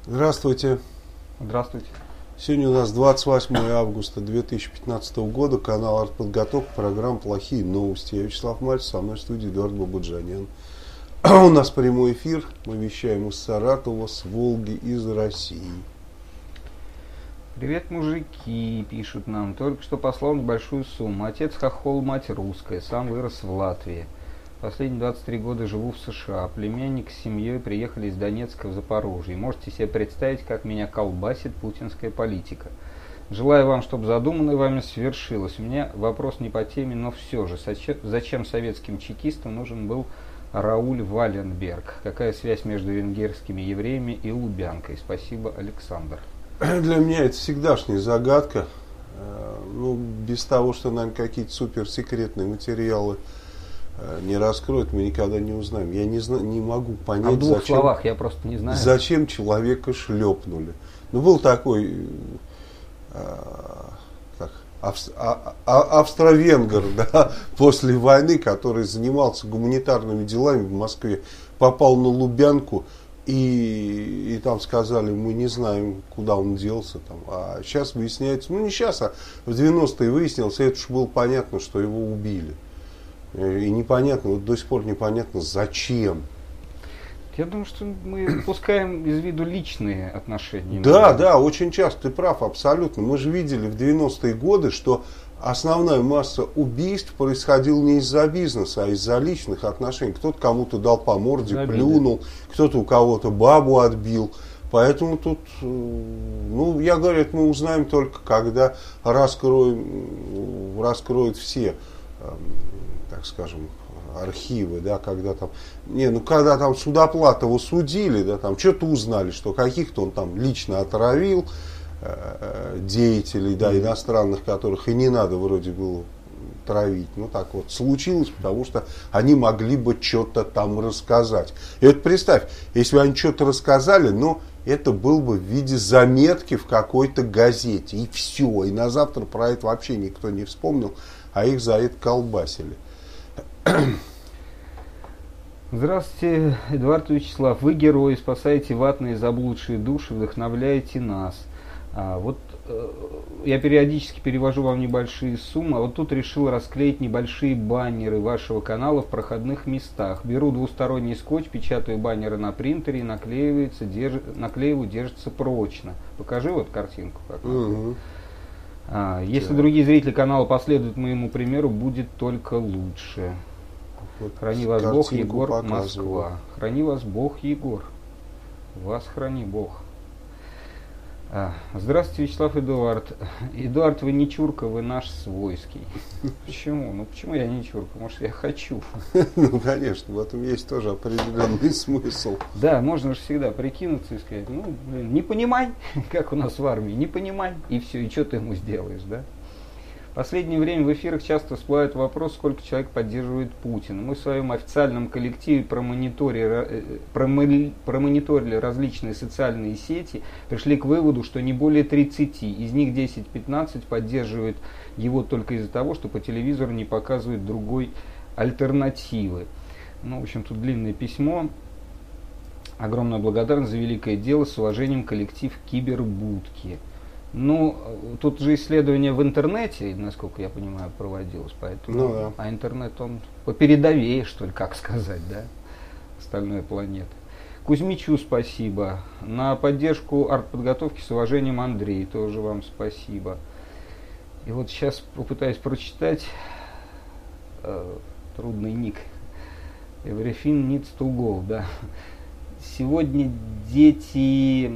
Здравствуйте. Здравствуйте. Сегодня у нас 28 августа 2015 года, канал «Артподготовка», программа «Плохие новости». Я Вячеслав Мальцев, со мной в студии Эдуард Бабуджанян. У нас прямой эфир, мы вещаем из Саратова, с Волги, из России. Привет, мужики, пишут нам. Только что послал небольшую сумму. Отец хохол, мать русская, сам вырос в Латвии. Последние 23 года живу в США. Племянник с семьей приехали из Донецка в Запорожье. Можете себе представить, как меня колбасит путинская политика. Желаю вам, чтобы задуманное вами свершилось. У меня вопрос не по теме, но все же. Зачем советским чекистам нужен был Рауль Валенберг? Какая связь между венгерскими евреями и Лубянкой? Спасибо, Александр. Для меня это всегдашняя загадка. Без того, что нам какие-то суперсекретные материалы не раскроют, мы никогда не узнаем. Я не могу понять, в двух словах, я просто не знаю. Зачем человека шлепнули. Был такой австро-венгр, да, после войны, который занимался гуманитарными делами в Москве, попал на Лубянку, и там сказали, мы не знаем, куда он делся. А сейчас выясняется, не сейчас, а в 90-е выяснилось, это уж было понятно, что его убили. И непонятно, до сих пор непонятно, зачем. Я думаю, что мы упускаем из виду личные отношения. Да, очень часто, ты прав, абсолютно. Мы же видели в 90-е годы, что основная масса убийств происходила не из-за бизнеса, а из-за личных отношений. Кто-то кому-то дал по морде, плюнул, кто-то у кого-то бабу отбил. Поэтому тут, я говорю, это мы узнаем только, когда раскроют все, так скажем, архивы, да, когда там, когда там Судоплатова судили, да, там что-то узнали, что каких-то он там лично отравил деятелей, да, иностранных, которых и не надо вроде было травить. Так вот случилось, потому что они могли бы что-то там рассказать. И вот представь, если бы они что-то рассказали, это было бы в виде заметки в какой-то газете, и все, и на завтра про это вообще никто не вспомнил, а их за это колбасили. Здравствуйте, Эдуард и Вячеслав. Вы герои, спасаете ватные заблудшие души, вдохновляете нас. Я периодически перевожу вам небольшие суммы, а вот тут решил расклеить небольшие баннеры вашего канала в проходных местах. Беру двусторонний скотч, печатаю баннеры на принтере, наклеиваю, держится прочно. Покажи вот картинку. Если другие зрители канала последуют моему примеру, будет только лучше. Храни вас Бог, Егор, показываю. Москва. Храни вас Бог, Егор. Вас храни Бог. Здравствуйте, Вячеслав, Эдуард. Эдуард, вы не чурка, вы наш свойский. Почему? Почему я не чурка? Может, я хочу? Конечно, в этом есть тоже определенный смысл. Да, можно же всегда прикинуться и сказать, не понимай, как у нас в армии, не понимай, и все, и что ты ему сделаешь, да? В последнее время в эфирах часто всплывает вопрос, сколько человек поддерживает Путина. Мы в своем официальном коллективе промониторили различные социальные сети, пришли к выводу, что не более 30, из них 10-15 поддерживают его только из-за того, что по телевизору не показывают другой альтернативы. В общем, тут длинное письмо. Огромная благодарность за великое дело, с уважением, коллектив Кибербудки. Тут же исследование в интернете, насколько я понимаю, проводилось, поэтому, да. А интернет, он попередовее, что ли, как сказать, да, остальной планеты. Кузьмичу спасибо. На поддержку артподготовки с уважением, Андрей, тоже вам спасибо. И вот сейчас попытаюсь прочитать трудный ник. Everything needs to go, да. Сегодня дети,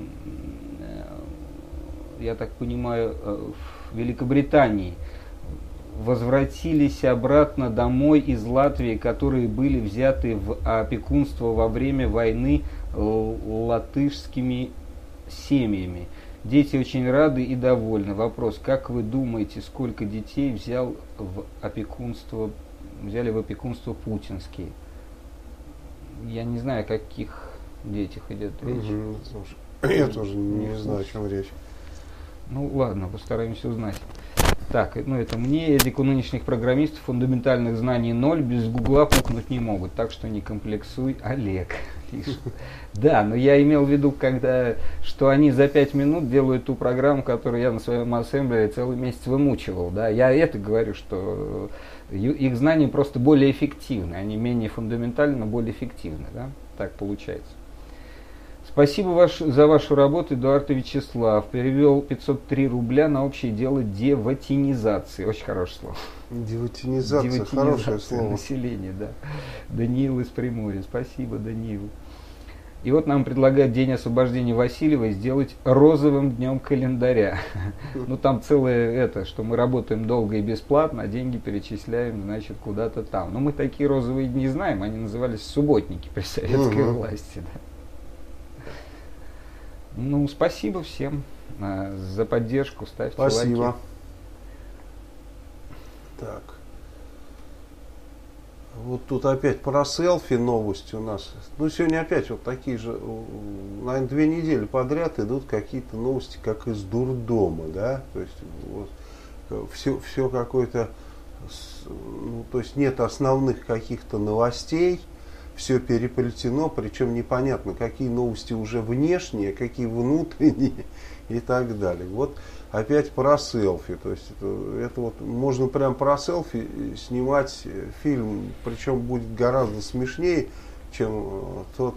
я так понимаю, в Великобритании возвратились обратно домой из Латвии, которые были взяты в опекунство во время войны латышскими семьями. Дети очень рады и довольны. Вопрос, как вы думаете, сколько детей взяли в опекунство путинские? Я не знаю, о каких детях идет речь. Я тоже не знаю, о чем речь. Ладно, постараемся узнать. Так, ну это мне, Эдик, у нынешних программистов фундаментальных знаний 0, без гугла пукнуть не могут, так что не комплексуй, Олег пишет. Да, но я имел в виду, что они за 5 минут делают ту программу, которую я на своем ассемблере целый месяц вымучивал. Да? Я это говорю, что их знания просто более эффективны, они менее фундаментальны, но более эффективны. Да? Так получается. Спасибо за вашу работу, Эдуард и Вячеслав. Перевел 503 рубля на общее дело деватинизации. Очень хорошее слово. Деватинизация, хорошее слово. Населения, да. Даниил из Приморья. Спасибо, Даниил. И вот нам предлагают День освобождения Васильева сделать розовым днем календаря. Ну там целое что мы работаем долго и бесплатно, а деньги перечисляем, значит, куда-то там. Но мы такие розовые дни знаем, они назывались субботники при советской власти. Да. Ну, спасибо всем за поддержку, ставьте лайки. Спасибо. Так. Вот тут опять про селфи новости у нас. Ну, сегодня опять вот такие же, наверное, 2 недели подряд идут какие-то новости, как из дурдома, да? То есть, вот, все какое-то, ну, то есть нет основных каких-то новостей. Все переплетено, причем непонятно, какие новости уже внешние, какие внутренние и так далее. Вот опять про селфи. То есть это вот можно прям про селфи снимать фильм, причем будет гораздо смешнее, чем тот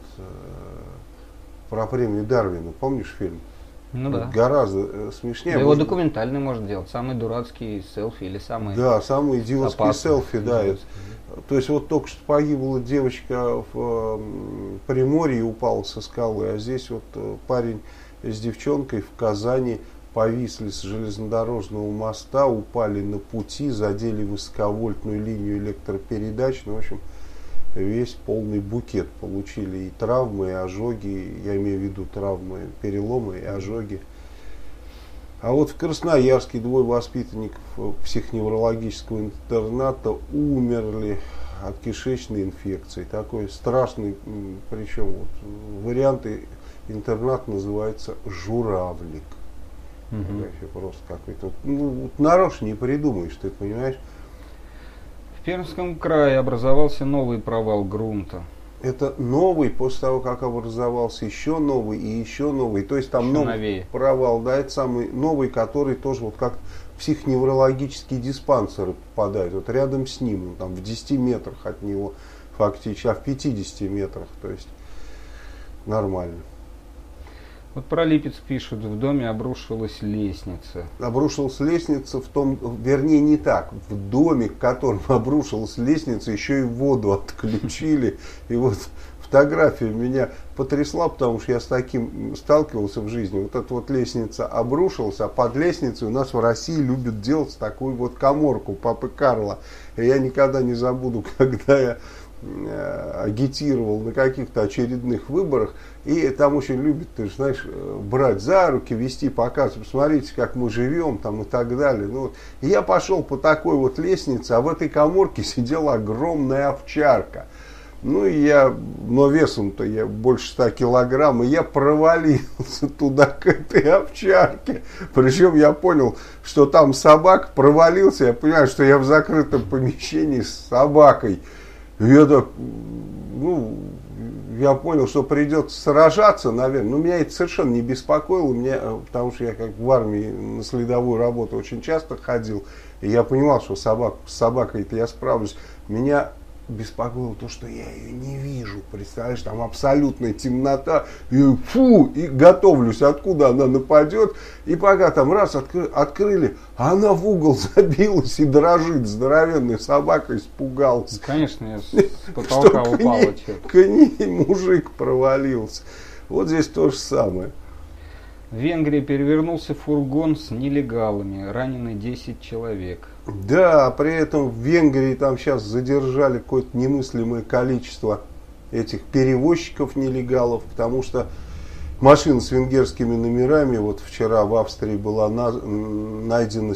про премию Дарвина. Помнишь фильм? Ну да. Гораздо смешнее. Да его документальный можно делать. Самый дурацкий селфи или самый... Да, самый идиотский селфи, да. То есть вот только что погибла девочка в Приморье, упала со скалы, а здесь вот парень с девчонкой в Казани повисли с железнодорожного моста, упали на пути, задели высоковольтную линию электропередач. Ну, в общем, весь полный букет получили, и травмы, и ожоги, я имею в виду травмы, переломы и ожоги. А вот в Красноярске 2 воспитанников психоневрологического интерната умерли от кишечной инфекции. Такой страшный, причем вот, вариант интернат называется «Журавлик». Вообще просто какой-то, ну, вот нарочно не придумаешь, ты понимаешь? В Пермском крае образовался новый провал грунта. Это новый, после того, как образовался еще новый и еще новый. То есть там еще новый новее. Провал, да, это самый новый, который тоже вот как психоневрологические диспансеры попадают. Вот рядом с ним, ну, там в 10 метрах от него фактически, а в 50 метрах. То есть нормально. Вот про Липецк пишут, в доме обрушилась лестница. Обрушилась лестница в том, вернее не так, в доме, в котором обрушилась лестница, еще и воду отключили. И вот фотография меня потрясла, потому что я с таким сталкивался в жизни. Вот эта вот лестница обрушилась, а под лестницей у нас в России любят делать такую вот каморку Папы Карла. И я никогда не забуду, когда я агитировал на каких-то очередных выборах, и там очень любят, ты же знаешь, брать за руки, вести, показывать, посмотрите, как мы живем, там и так далее. Ну, вот. И я пошел по такой вот лестнице, а в этой каморке сидела огромная овчарка. Ну, но весом-то я больше 100 килограмм, и я провалился туда, к этой овчарке. Причем я понял, что там собака, провалился, я понимаю, что я в закрытом помещении с собакой. Я так, ну, я понял, что придется сражаться, наверное. Но меня это совершенно не беспокоило, потому что я как в армии на следовую работу очень часто ходил. И я понимал, что с собакой-то я справлюсь. Меня беспокоило то, что я ее не вижу. Представляешь, там абсолютная темнота. И готовлюсь, откуда она нападет. И пока там раз открыли, а она в угол забилась и дрожит. Здоровенная собака испугалась. Конечно, я с потолка упала. К ней мужик провалился. Вот здесь то же самое. В Венгрии перевернулся фургон с нелегалами. Ранены 10 человек. Да, при этом в Венгрии там сейчас задержали какое-то немыслимое количество этих перевозчиков-нелегалов, потому что машина с венгерскими номерами вот вчера в Австрии была найдена с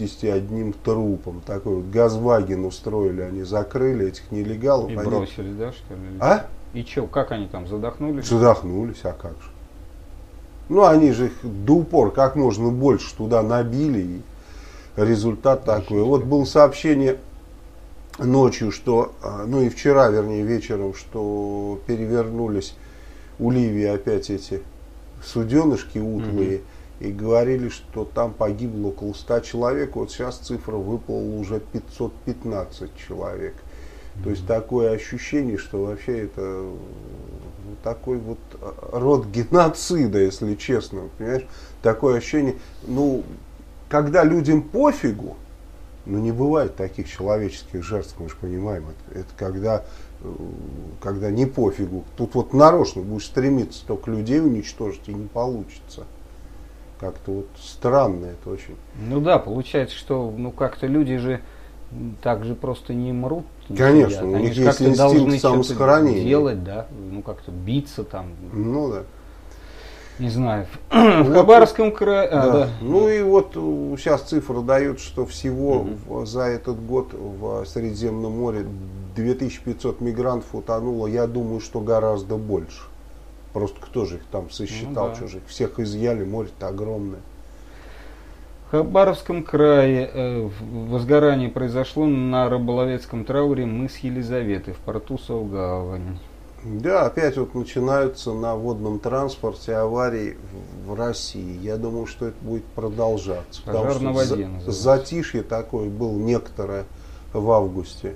71 трупом. Такой вот Газваген устроили, они закрыли этих нелегалов. И бросили, да, что ли? А? И что, как они там, задохнулись? Задохнулись, а как же. Ну, они же их до упора как можно больше туда набили. результат такой. Вот было сообщение ночью, что, ну и вчера, вернее, вечером, что перевернулись у Ливии опять эти суденышки утлые, и говорили, что там погибло около 100 человек. Вот сейчас цифра выплыла уже 515 человек. То есть такое ощущение, что вообще это такой вот род геноцида, если честно, понимаешь? Такое ощущение, ну, когда людям пофигу, ну, не бывает таких человеческих жертв, мы же понимаем, это когда не пофигу. Тут вот нарочно будешь стремиться только людей уничтожить, и не получится. Как-то вот странно это очень. Ну да, получается, что ну как-то люди же так же просто не мрут. Не Конечно, сидят. у Они них же есть как-то должны инстинкт что-то самосохранения. делать, да, ну как-то биться там. Ну да. Не знаю. В Хабаровском крае. Да. Ну и вот сейчас цифра дает, что всего за этот год в Средиземном море 2500 мигрантов утонуло. Я думаю, что гораздо больше. Просто кто же их там сосчитал, что же их всех изъяли, море-то огромное. В Хабаровском крае возгорание произошло на рыболовецком трауре мыс Елизаветы в порту Саугавань. Да, опять вот начинаются на водном транспорте аварии в России. Я думаю, что это будет продолжаться. Пожар на воде называется. Затишье такое было некоторое в августе.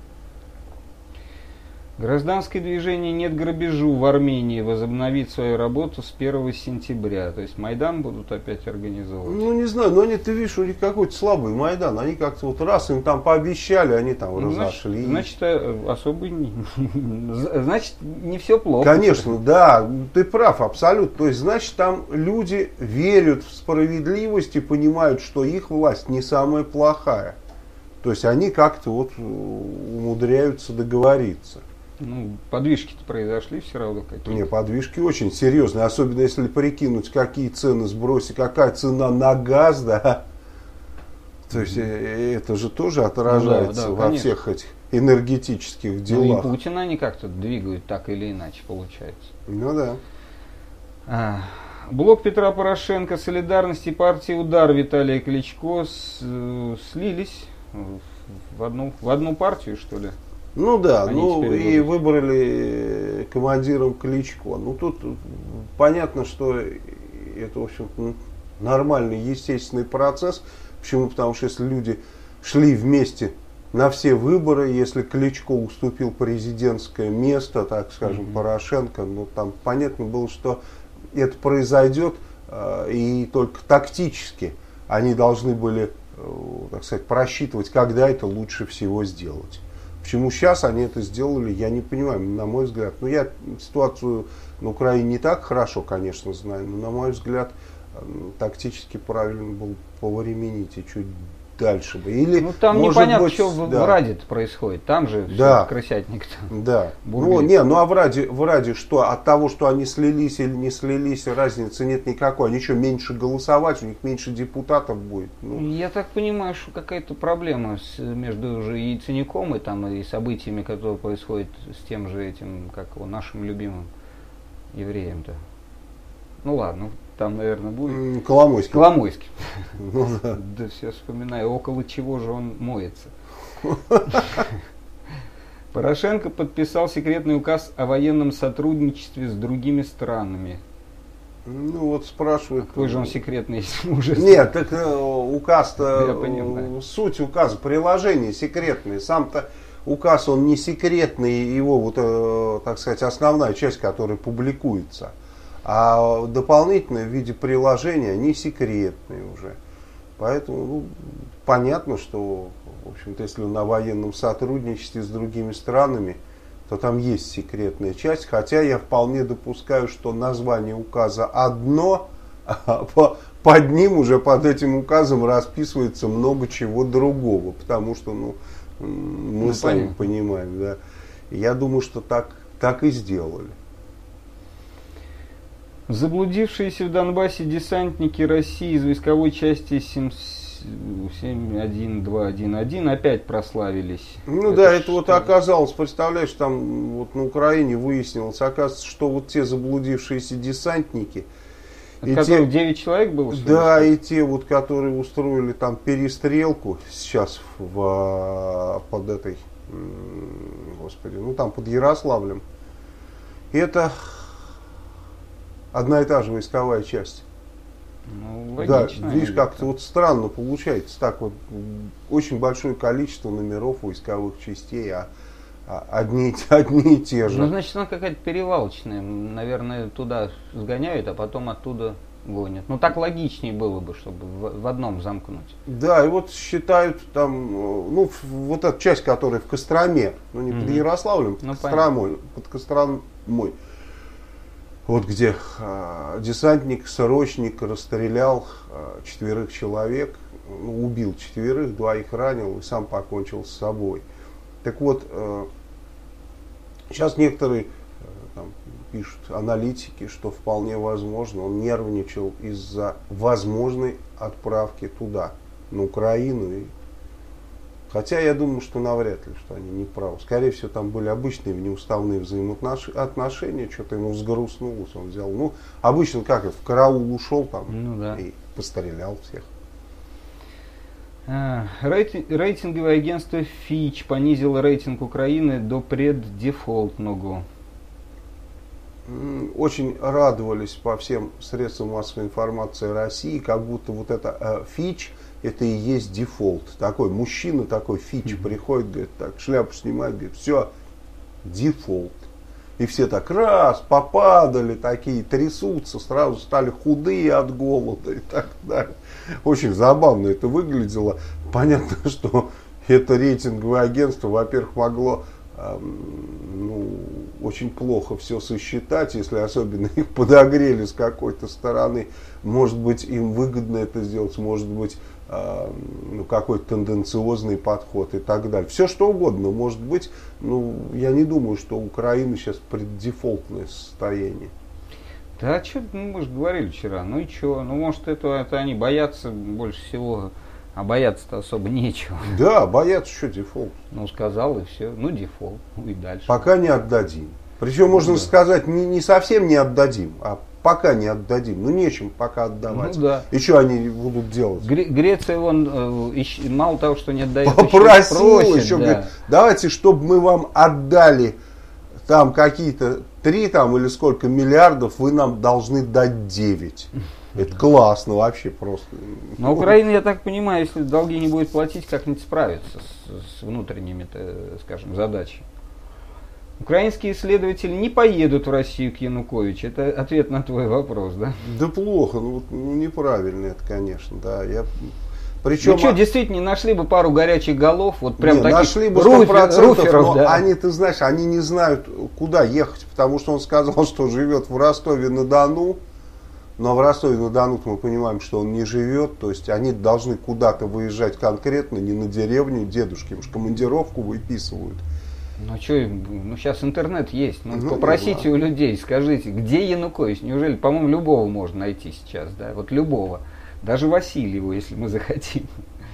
Гражданское движение «Нет грабежу» в Армении возобновит свою работу с 1 сентября. То есть Майдан будут опять организовывать. Ну, не знаю, но они, ты видишь, у них какой-то слабый Майдан. Они как-то вот раз им там пообещали, они там разошлись. Значит, особый значит, не все плохо. Конечно, да, ты прав, абсолютно. То есть, значит, там люди верят в справедливость и понимают, что их власть не самая плохая. То есть, они как-то вот умудряются договориться. Ну, подвижки-то произошли все равно какие-то. Не, подвижки очень серьезные, особенно если прикинуть, какие цены сбросить, какая цена на газ, да. То есть это же тоже отражается во всех этих энергетических делах. Ну и Путина они как-то двигают так или иначе, получается. Ну да. Блок Петра Порошенко, Солидарность и партия Удар Виталия Кличко слились в одну партию, что ли? Ну да, Они ну и будут. выбрали командиром Кличко. Ну тут понятно, что это, в общем, нормальный, естественный процесс. Почему? Потому что если люди шли вместе на все выборы, если Кличко уступил президентское место, так скажем, Порошенко, ну там понятно было, что это произойдет, и только тактически они должны были, так сказать, просчитывать, когда это лучше всего сделать. Почему сейчас они это сделали, я не понимаю, на мой взгляд. Ну, я ситуацию на Украине не так хорошо, конечно, знаю, но, на мой взгляд, тактически правильно было повременить и чуть дальше бы. Или, ну, там непонятно, что в Раде происходит. Там же да. Все крысятник-то. Да. Ну, а в Раде что? От того, что они слились или не слились, разницы нет никакой. Они что, меньше голосовать, у них меньше депутатов будет? Ну. Я так понимаю, что какая-то проблема между уже Яценюком и событиями, которые происходят с тем же этим, как его, нашим любимым евреем-то. Ну ладно, там, наверное, будет. Коломойский. Коломойский. Ну, да. Да все вспоминаю, около чего же он моется. Порошенко подписал секретный указ о военном сотрудничестве с другими странами. Ну вот спрашивают. Какой же он секретный, если уже... Нет, так указ-то, суть указа, приложение секретное. Сам-то указ, он не секретный, его вот, так сказать, основная часть, которая публикуется. А дополнительные в виде приложения, они секретные уже. Поэтому понятно, что, в общем-то, если на военном сотрудничестве с другими странами, то там есть секретная часть. Хотя я вполне допускаю, что название указа одно, а под ним уже, под этим указом расписывается много чего другого. Потому что мы сами понимаем. Да. Я думаю, что так и сделали. Заблудившиеся в Донбассе десантники России из войсковой части 71211 опять прославились. Ну да, это вот оказалось, представляешь, там вот на Украине выяснилось, оказывается, что вот те заблудившиеся десантники От которых 9 человек было? Да, и те, вот, которые устроили там перестрелку сейчас под этой, господи, ну там под Ярославлем. Это одна и та же войсковая часть. Ну, логично. Да, видишь, как-то вот странно получается. Так вот, очень большое количество номеров войсковых частей, а одни и те же. Ну, значит, она какая-то перевалочная. Наверное, туда сгоняют, а потом оттуда гонят. Ну, так логичнее было бы, чтобы в одном замкнуть. Да, и вот считают там, ну, вот эта часть, которая в Костроме, ну, не под Ярославлем, под Костромой. Вот где десантник, срочник расстрелял 4 человек, ну, убил 4, 2 ранил и сам покончил с собой. Так вот, сейчас некоторые там пишут, аналитики, что вполне возможно, он нервничал из-за возможной отправки туда, на Украину. Хотя я думаю, что навряд ли, что они не правы. Скорее всего, там были обычные внеуставные взаимоотношения, что-то ему взгрустнулось, он взял. Ну, обычно как, в караул ушел там, ну, да, и пострелял всех. Рейтинговое агентство Fitch понизило рейтинг Украины до преддефолтного. Очень радовались по всем средствам массовой информации России, как будто вот это Fitch, это и есть дефолт. Такой мужчина, такой Fitch приходит, говорит, так, шляпу снимает, говорит, все, дефолт. И все так раз попадали, такие трясутся, сразу стали худые от голода и так далее. Очень забавно это выглядело. Понятно, что это рейтинговое агентство, во-первых, могло очень плохо все сосчитать, если особенно их подогрели с какой-то стороны. Может быть, им выгодно это сделать, может быть, какой-то тенденциозный подход и так далее. Все что угодно может быть. Я не думаю, что Украина сейчас преддефолтное состояние. Да, что, мы же говорили вчера, ну и что? Ну, может, это они боятся больше всего, а бояться-то особо нечего. Да, боятся, что дефолт. Ну, сказал и все, ну, дефолт, ну и дальше. Пока не отдадим. Причем, можно сказать, не совсем не отдадим, а пока не отдадим. Ну, нечем пока отдавать. Ну, да. И что они будут делать? Греция, мало того, что не отдает, попросила еще, да. Говорит, давайте, чтобы мы вам отдали там какие-то 3 там, или сколько миллиардов, вы нам должны дать 9. Это классно вообще просто. Но Украина, я так понимаю, если долги не будет платить, как-нибудь справится с внутренними, скажем, задачами. Украинские исследователи не поедут в Россию к Януковичу. Это ответ на твой вопрос, да? Да плохо, неправильно это, конечно, да. Причем, ну что, действительно, не нашли бы пару горячих голов, вот прям таких нашли бы 100%, руферов, но да. они, ты знаешь, они не знают, куда ехать, потому что он сказал, что живет в Ростове-на-Дону, но в Ростове-на-Дону мы понимаем, что он не живет, то есть они должны куда-то выезжать конкретно, не на деревню дедушки, им же командировку выписывают. Ну что, сейчас интернет есть, попросите у людей, скажите, где Янукович? Неужели, по-моему, любого можно найти сейчас, да, вот любого. Даже Васильеву, если мы захотим.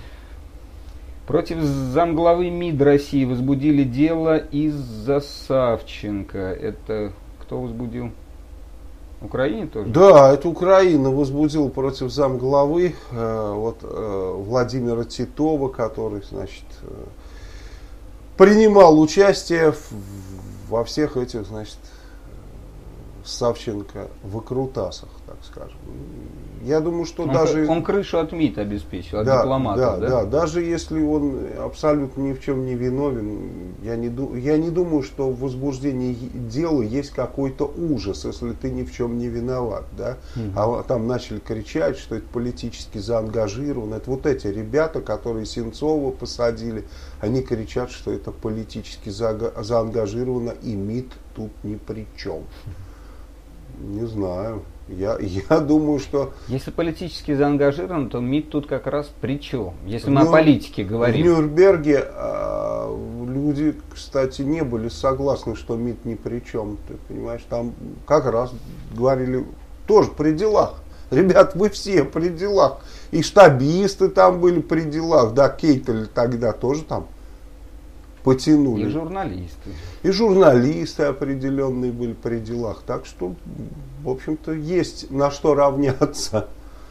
Против замглавы МИД России возбудили дело из-за Савченко. Это кто возбудил? Украине тоже? Да, это Украина возбудила против замглавы Владимира Титова, который, значит, принимал участие во всех этих, значит, Савченко выкрутасах, так скажем. Я думаю, что он крышу от МИД обеспечил, от дипломатов, да? Да, даже если он абсолютно ни в чем не виновен, я не думаю, что в возбуждении дела есть какой-то ужас, если ты ни в чем не виноват, да? А там начали кричать, что это политически заангажировано. Это вот эти ребята, которые Сенцова посадили, они кричат, что это политически заангажировано, и МИД тут ни при чем. Не знаю. Я думаю, что... Если политически заангажирован, то МИД тут как раз при чем? Если мы о политике говорим. В Нюрнберге люди, кстати, не были согласны, что МИД ни при чем. Ты понимаешь, там как раз говорили тоже при делах. Ребят, вы все при делах. И штабисты там были при делах. Да, Кейтель тогда тоже там потянули. И журналисты. И журналисты определенные были при делах. Так что в общем-то, есть на что равняться.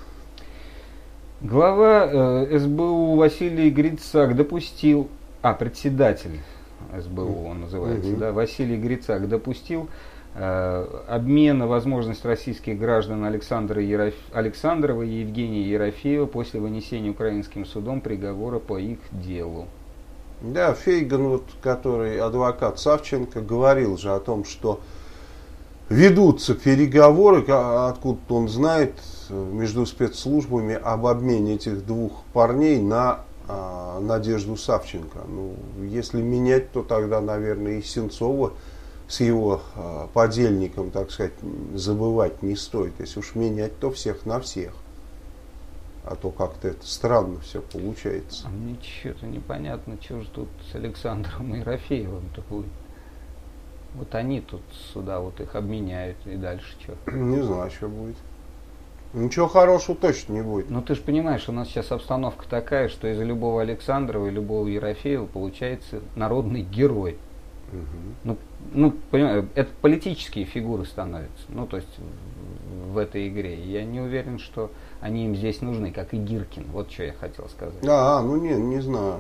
Глава СБУ Василий Грицак допустил, председатель СБУ он называется, да, Василий Грицак допустил обмена возможности российских граждан Александрова и Евгения Ерофеева после вынесения украинским судом приговора по их делу. Да, Фейгин, вот, который адвокат Савченко, говорил же о том, что ведутся переговоры, откуда он знает, между спецслужбами об обмене этих двух парней на Надежду Савченко. Ну, если менять, то тогда, наверное, и Сенцова с его подельником, так сказать, забывать не стоит. Если уж менять, то всех на всех. А то как-то это странно все получается. Мне что-то непонятно, что же тут с Александром и Ерофеевым-то будет. Вот они тут сюда вот их обменяют, и дальше что? Не знаю, что будет. Ничего хорошего точно не будет. Ну ты же понимаешь, у нас сейчас обстановка такая, что из-за любого Александрова и любого Ерофеева получается народный герой. Ну, понимаю, это политические фигуры становятся, ну, то есть в этой игре. Я не уверен, что они им здесь нужны, как и Гиркин. Вот что я хотел сказать. Ну не знаю.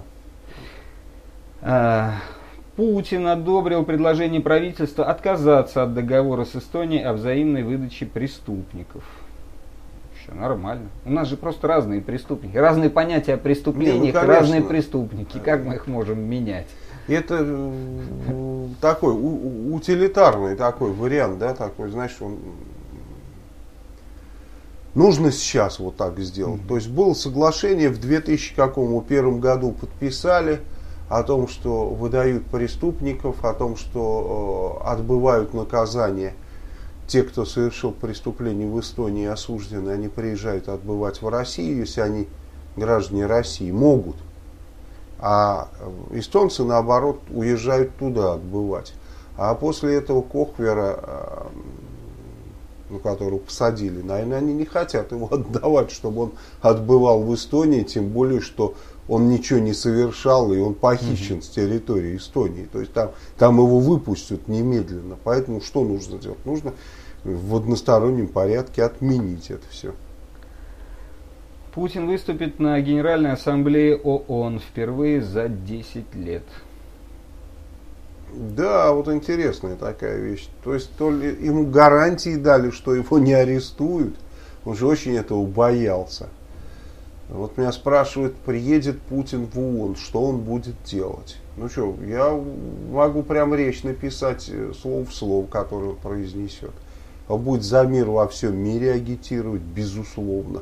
Путин одобрил предложение правительства отказаться от договора с Эстонией о взаимной выдаче преступников. Все нормально. У нас же просто разные преступники, разные понятия о преступлениях, разные преступники. Как мы их можем менять? Это такой утилитарный такой вариант, да, такой, знаешь, он нужно сейчас вот так сделать. То есть было соглашение в 2001 году подписали о том, что выдают преступников, о том, что отбывают наказание. Те, кто совершил преступление в Эстонии, осуждены, они приезжают отбывать в Россию, если они граждане России, могут. А эстонцы, наоборот, уезжают туда отбывать. А после этого Кохвера, которого посадили, наверное, они не хотят его отдавать, чтобы он отбывал в Эстонии, тем более, что он ничего не совершал, и он похищен с территории Эстонии. То есть там его выпустят немедленно. Поэтому что нужно делать? Нужно в одностороннем порядке отменить это все. Путин выступит на Генеральной Ассамблее ООН впервые за 10 лет. Да, вот интересная такая вещь. То есть то ли ему гарантии дали, что его не арестуют. Он же очень этого боялся. Вот меня спрашивают, приедет Путин в ООН, что он будет делать? Ну что, я могу прям речь написать слово в слово, которое он произнесет. Он будет за мир во всем мире агитировать, безусловно.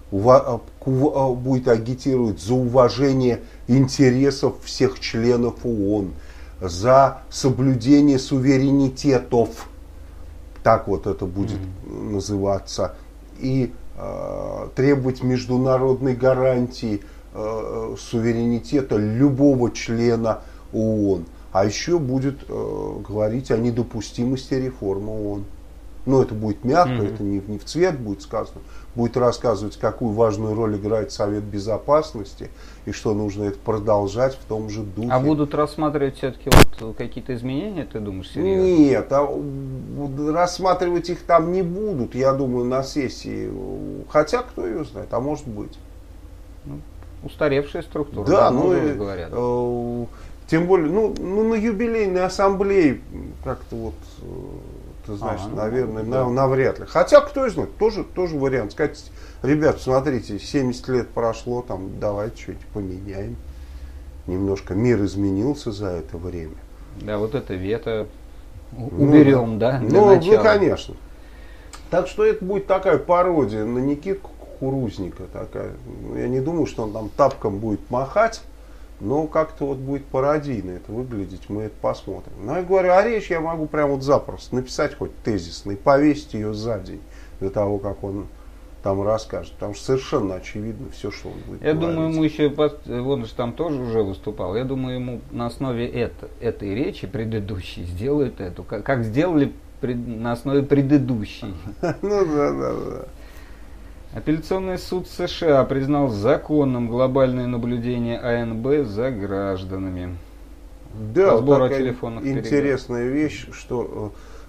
Будет агитировать за уважение интересов всех членов ООН, за соблюдение суверенитетов, так вот это будет называться, и требовать международной гарантии суверенитета любого члена ООН. А еще будет говорить о недопустимости реформы ООН. Но это будет мягко, это не в цвет будет сказано. Будет рассказывать, какую важную роль играет Совет Безопасности и что нужно это продолжать в том же духе. А будут рассматривать все-таки вот какие-то изменения, ты думаешь, серьезно? Нет, рассматривать их там не будут, я думаю, на сессии. Хотя, кто ее знает, а может быть. Устаревшая структура, да, говорят. Тем более, на юбилейной ассамблее как-то вот... Ты знаешь, наверное, навряд ли. Хотя, кто знает, тоже вариант. Сказать, ребят, смотрите, 70 лет прошло, там, давайте что-нибудь поменяем. Немножко мир изменился за это время. Да, вот это вето уберем, да, для начала. Конечно. Так что это будет такая пародия на Никитку Кукурузника. Такая. Я не думаю, что он там тапком будет махать. Но как-то вот будет пародийно это выглядеть, мы это посмотрим. Но я говорю, а речь я могу прям вот запросто написать хоть тезисно и повесить ее за день до того, как он там расскажет. Потому что совершенно очевидно все, что он будет говорить. Думаю, ему еще, он же там тоже уже выступал, я думаю, ему на основе этой речи предыдущей сделают эту, как сделали на основе предыдущей. Ну да. Апелляционный суд США признал законным глобальное наблюдение АНБ за гражданами. Да, вот такая интересная вещь, что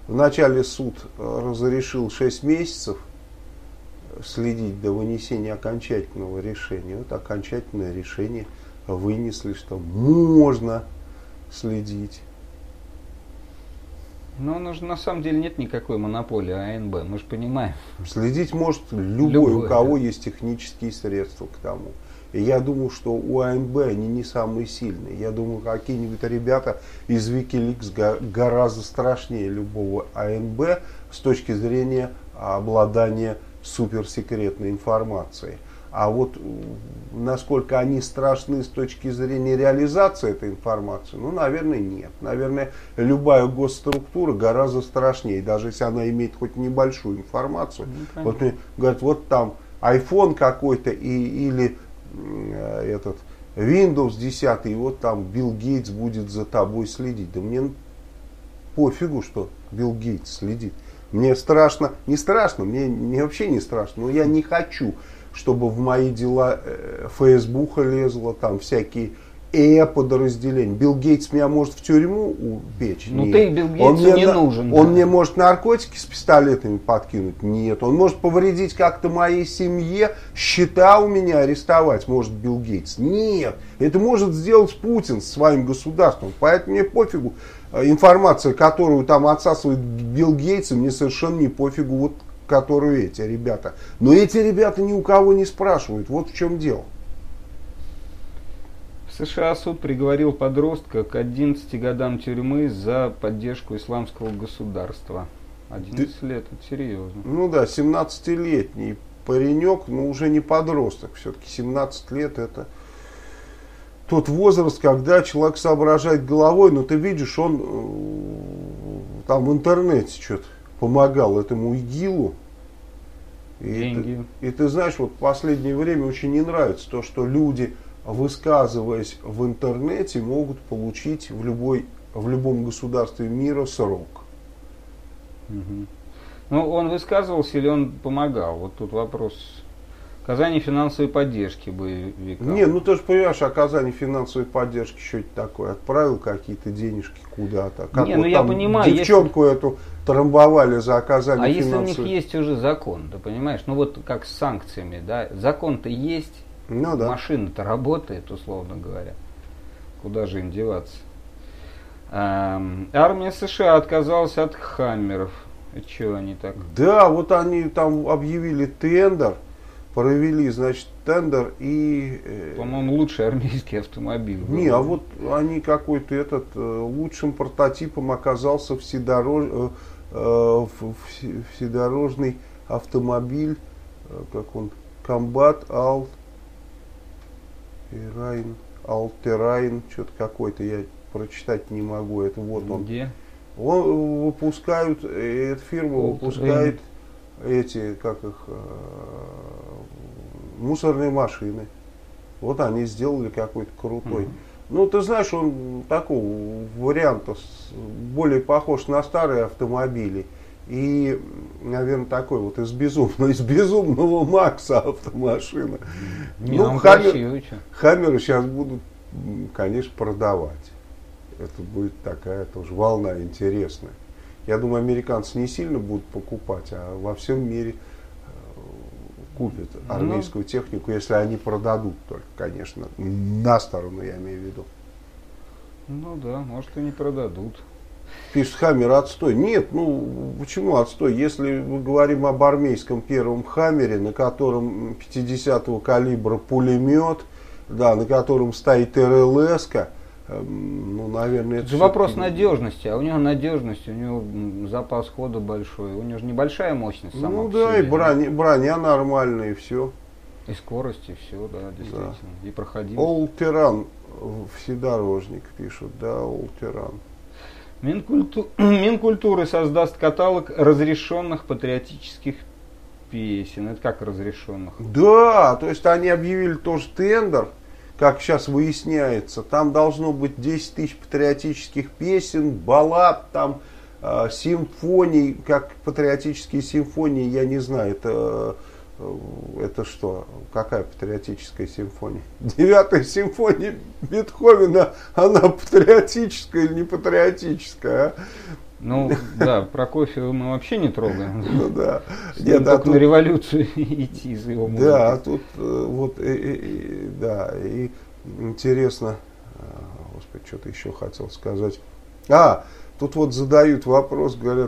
Вначале суд разрешил 6 месяцев следить до вынесения окончательного решения. Вот окончательное решение вынесли, что можно следить. Но на самом деле нет никакой монополии АНБ, мы же понимаем. Следить может любой, у кого есть технические средства к тому. И я думаю, что у АНБ они не самые сильные. Я думаю, какие-нибудь ребята из Wikileaks гораздо страшнее любого АНБ с точки зрения обладания суперсекретной информацией. А вот насколько они страшны с точки зрения реализации этой информации, ну, наверное, нет. Наверное, любая госструктура гораздо страшнее, даже если она имеет хоть небольшую информацию. Вот мне говорят, вот там iPhone какой-то или этот Windows 10, и вот там Билл Гейтс будет за тобой следить. Да мне пофигу, что Билл Гейтс следит. Мне страшно, не страшно, мне вообще не страшно, но я не хочу, чтобы в мои дела Фейсбука лезло, там всякие подразделения. Билл Гейтс меня может в тюрьму упечь? Ну ты Билл Гейтсу не нужен. Он мне может наркотики с пистолетами подкинуть? Нет. Он может повредить как-то моей семье, счета у меня арестовать может Билл Гейтс? Нет. Это может сделать Путин с своим государством. Поэтому мне пофигу. Информация, которую там отсасывает Билл Гейтс, мне совершенно не пофигу, вот, которую эти ребята. Но эти ребята ни у кого не спрашивают. Вот в чем дело. В США суд приговорил подростка к 11 годам тюрьмы за поддержку исламского государства. 11 лет, это серьезно. Ну да, 17-летний паренек, но уже не подросток. Все-таки 17 лет это тот возраст, когда человек соображает головой, но ты видишь, он там в интернете что-то помогал этому ИГИЛу. Деньги. И ты знаешь, вот в последнее время очень не нравится то, что люди, высказываясь в интернете, могут получить в любом государстве мира срок. Угу. Ну, он высказывался или он помогал? Вот тут вопрос. Оказание финансовой поддержки боевикам. Не, ну ты же понимаешь, оказание финансовой поддержки, что это такое? Отправил какие-то денежки куда-то. Как не, вот ну я понимаю. Девчонку эту трамбовали за оказание финансовой. А если у них есть уже закон, ты понимаешь? Ну вот как с санкциями, да? Закон-то есть, ну, да. Машина-то работает, условно говоря. Куда же им деваться? Армия США отказалась от хаммеров. И что они так? Да, вот они там объявили тендер. Провели, значит, тендер и... По-моему, лучший армейский автомобиль. Не, а вот они какой-то лучшим прототипом оказался вседорожный автомобиль, как он, Комбат All-Terrain, что-то какой-то, я прочитать не могу, это вот он. Где? Он выпускают, эта фирма выпускает эти, как их, мусорные машины. Вот они сделали какой-то крутой. Ну, ты знаешь, он такого варианта более похож на старые автомобили. И, наверное, такой вот из безумного Макса автомашина. Ну, хаммеры сейчас будут, конечно, продавать. Это будет такая тоже волна интересная. Я думаю, американцы не сильно будут покупать, а во всем мире купят армейскую технику, если они продадут только, конечно, на сторону, я имею в виду. Ну да, может и не продадут. Пишет, хаммер отстой. Нет, ну почему отстой? Если мы говорим об армейском первом хаммере, на котором 50-го калибра пулемет, да, на котором стоит РЛС-ка, ну, наверное, это же вопрос надежности, а у него надежность, у него запас хода большой, у него же небольшая мощность сама. Ну да, себе, и броня нормальная, и все. И скорость, и все, да, действительно. Да. И проходимость. All-Terrain, вседорожник пишут, да, All-Terrain. Минкультуры создаст каталог разрешенных патриотических песен. Это как разрешенных? Да, то есть они объявили тоже тендер. Как сейчас выясняется, там должно быть 10 тысяч патриотических песен, баллад, там симфоний, как патриотические симфонии, я не знаю, это что, какая патриотическая симфония? 9-я симфония Бетховена, она патриотическая или не патриотическая? Ну, да, Прокофьева мы вообще не трогаем. Ну да. Нет, только на революцию идти из его музыки. Да, а тут вот, да, и интересно, господи, что-то еще хотел сказать. Тут вот задают вопрос, говорят,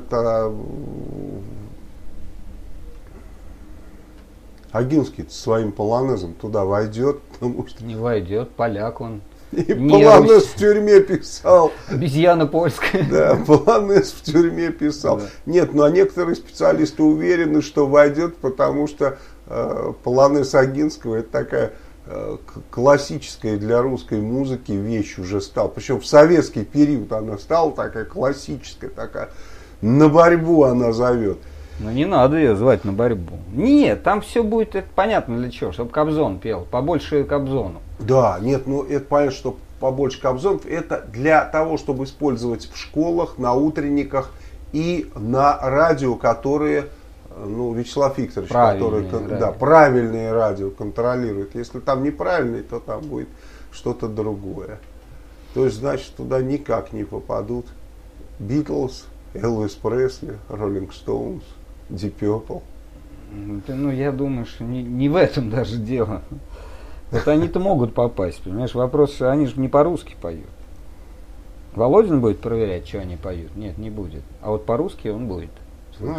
Огинский своим полонезом туда войдет, потому что... Не войдет, поляк он. И полонез в тюрьме писал. Обезьяна польская. Да, полонез в тюрьме писал. Да. Нет, а некоторые специалисты уверены, что войдет, потому что полонез Огинского это такая классическая для русской музыки вещь уже стала. Причем в советский период она стала такая классическая, такая, на борьбу она зовет. Ну не надо ее звать на борьбу. Нет, там все будет, это понятно для чего, чтобы Кобзон пел, побольше Кобзону. Да, нет, это понятно, что побольше Кобзонов, это для того, чтобы использовать в школах, на утренниках и на радио, которые, Вячеслав Викторович, правильные радио контролирует. Если там неправильные, то там будет что-то другое. То есть, значит, туда никак не попадут Битлз, Элвис Пресли, Роллинг Стоунс, Deep Purple. Я думаю, что не в этом даже дело. Вот они-то могут попасть, понимаешь? Вопрос, они же не по-русски поют. Володин будет проверять, что они поют? Нет, не будет. А вот по-русски он будет. Да.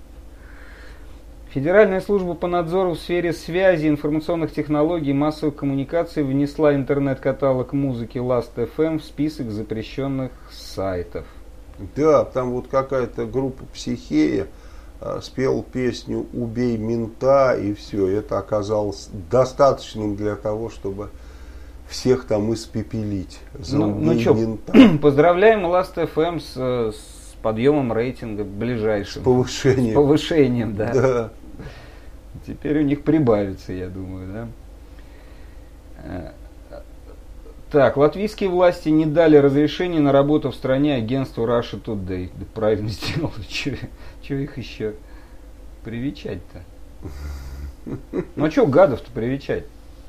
Федеральная служба по надзору в сфере связи, информационных технологий и массовых коммуникаций внесла интернет-каталог музыки Last.fm в список запрещенных сайтов. Да, там вот какая-то группа Психея спел песню «Убей мента», и все, это оказалось достаточным для того, чтобы всех там испепелить за мента. Поздравляем Last.fm с подъемом рейтинга ближайшим. С повышением. С повышением, да. Да. Теперь у них прибавится, я думаю, да. Так, латвийские власти не дали разрешения на работу в стране агентству Russia Today. Да правильно сделали. Чего их еще привечать-то? Ну а что гадов-то привечать?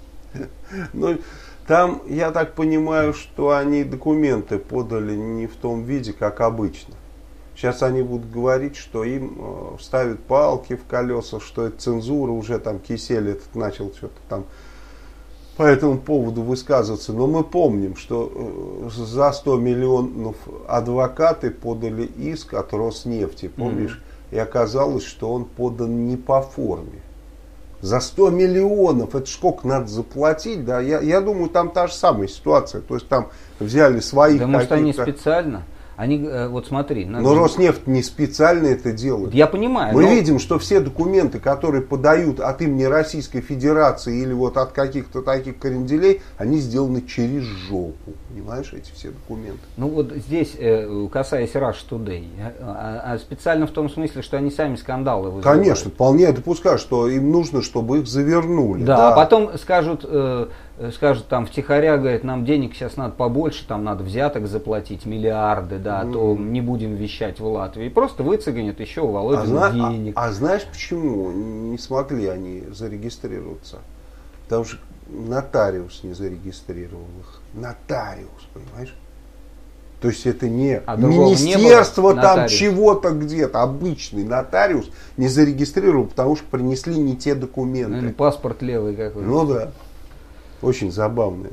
Там, я так понимаю, что они документы подали не в том виде, как обычно. Сейчас они будут говорить, что им вставят палки в колеса, что это цензура, уже там Кисель этот начал что-то там по этому поводу высказываться. Но мы помним, что за 100 миллионов адвокаты подали иск от Роснефти, помнишь? И оказалось, что он подан не по форме. За 100 миллионов, это сколько надо заплатить, да? Я думаю, там та же самая ситуация. То есть там взяли своих... Да может они специально? Они, вот смотри. Но Роснефть не специально это делает. Я понимаю. Мы видим, что все документы, которые подают от имени Российской Федерации или вот от каких-то таких кренделей, они сделаны через жопу. Понимаешь, эти все документы. Ну вот здесь, касаясь Russia Today, а специально в том смысле, что они сами скандалы вызывают. Конечно, вполне допускаю, что им нужно, чтобы их завернули. Да, а потом скажут там втихаря, говорят, нам денег сейчас надо побольше, там надо взяток заплатить, миллиарды, да, то не будем вещать в Латвии. Просто выцеганят еще у Володина денег. А знаешь, почему не смогли они зарегистрироваться? Потому что нотариус не зарегистрировал их. Нотариус, понимаешь? То есть это не министерство там чего-то где-то. Обычный нотариус не зарегистрировал, потому что принесли не те документы. Ну, паспорт левый какой-то. Ну да. Очень забавно.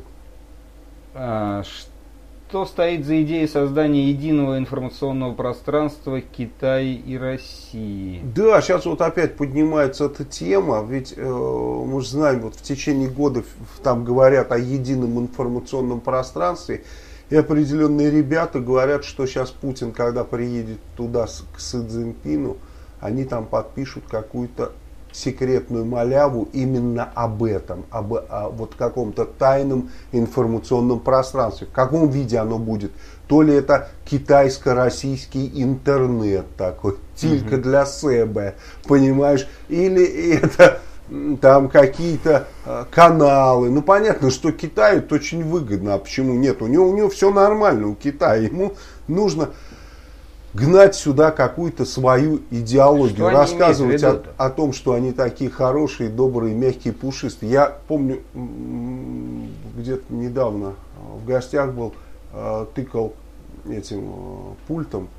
Что стоит за идеей создания единого информационного пространства Китая и России? Да, сейчас вот опять поднимается эта тема, ведь мы же знаем, вот в течение года там говорят о едином информационном пространстве, и определенные ребята говорят, что сейчас Путин, когда приедет туда к Си Цзиньпину, они там подпишут какую-то секретную маляву именно об этом, о вот каком-то тайном информационном пространстве. В каком виде оно будет? То ли это китайско-российский интернет такой, только для себя, понимаешь? Или это там какие-то каналы. Ну, понятно, что Китаю это очень выгодно. А почему нет? У него все нормально, у Китая. Ему нужно гнать сюда какую-то свою идеологию, рассказывать о том, что они такие хорошие, добрые, мягкие, пушистые. Я помню, где-то недавно в гостях был, тыкал этим пультом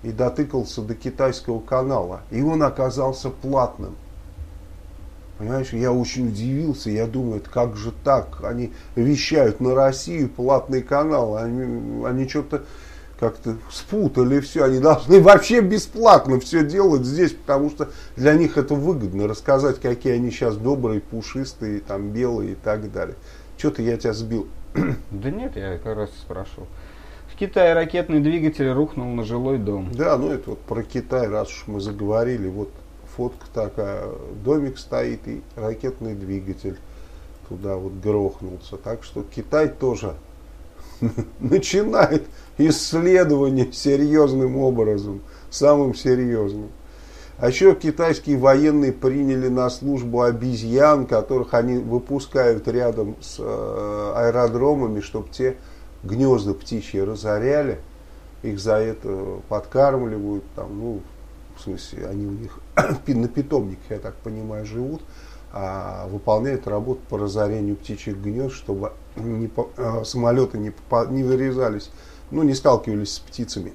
и дотыкался до китайского канала. И он оказался платным. Понимаешь, я очень удивился, я думаю, как же так? Они вещают на Россию платный канал, они что-то как-то спутали все, они должны вообще бесплатно все делать здесь, потому что для них это выгодно, рассказать, какие они сейчас добрые, пушистые, там, белые и так далее. Что-то я тебя сбил. Да нет, я как раз спрашивал. В Китае ракетный двигатель рухнул на жилой дом. Да, ну это вот про Китай, раз уж мы заговорили, вот фотка такая, домик стоит и ракетный двигатель туда вот грохнулся. Так что Китай тоже начинает исследование серьезным образом, самым серьезным. А еще китайские военные приняли на службу обезьян, которых они выпускают рядом с аэродромами, чтобы те гнезда птичьи разоряли. Их за это подкармливают, там, ну, в смысле, они у них на питомниках, я так понимаю, живут, а выполняют работу по разорению птичьих гнезд, чтобы самолеты не вырезались, ну, не сталкивались с птицами.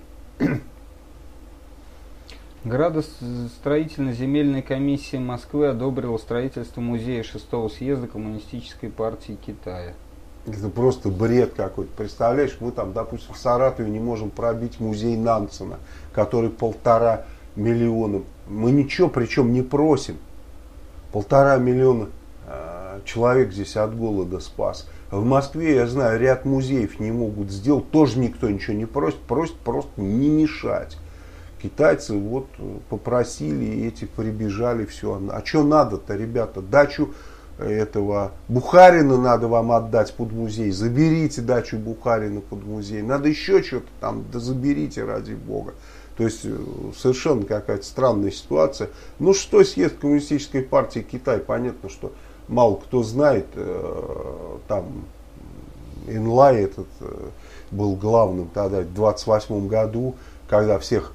Градостроительно-земельная комиссия Москвы одобрила строительство музея 6-го съезда Коммунистической партии Китая. Это просто бред какой-то. Представляешь, мы там, допустим, в Саратове не можем пробить музей Нансена, который 1,5 миллиона. Мы ничего, причем не просим. 1,5 миллиона человек здесь от голода спас. В Москве, я знаю, ряд музеев не могут сделать, тоже никто ничего не просит, просит просто не мешать. Китайцы вот попросили, и эти прибежали, все. А что надо-то, ребята? Дачу этого Бухарина надо вам отдать под музей. Заберите дачу Бухарина под музей. Надо еще что-то там, да заберите, ради бога. То есть совершенно какая-то странная ситуация. Ну что съезд Коммунистической партии Китая? Понятно, что мало кто знает. Там Энлай этот был главным тогда в 28 году, когда всех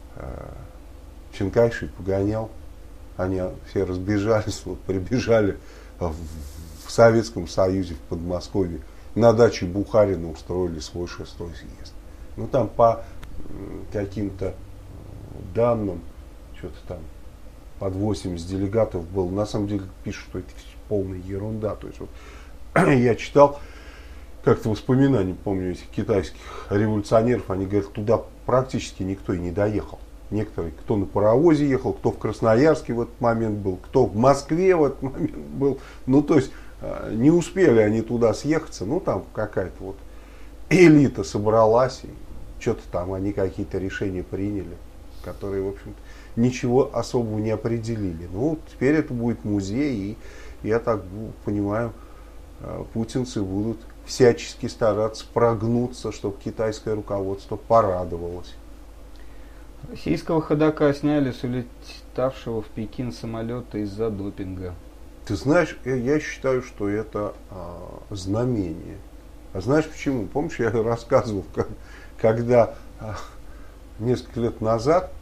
Чан Кайши погонял. Они все разбежались, вот, прибежали в Советском Союзе, в Подмосковье. На даче Бухарина устроили свой 6-й съезд. Ну там по каким-то данным, что-то там под 80 делегатов было. На самом деле пишут, что это полная ерунда. То есть вот, я читал как-то воспоминания, помню, этих китайских революционеров, они говорят, туда практически никто и не доехал. Некоторые, кто на паровозе ехал, кто в Красноярске в этот момент был, кто в Москве в этот момент был. Ну, то есть, не успели они туда съехаться. Ну, там какая-то вот элита собралась, и что-то там они какие-то решения приняли, которые, в общем-то, ничего особого не определили. Ну, теперь это будет музей, и я так понимаю, путинцы будут всячески стараться прогнуться, чтобы китайское руководство порадовалось. Российского ходока сняли с улетавшего в Пекин самолета из-за допинга. Ты знаешь, я считаю, что это знамение. А знаешь почему? Помнишь, я рассказывал, когда несколько лет назад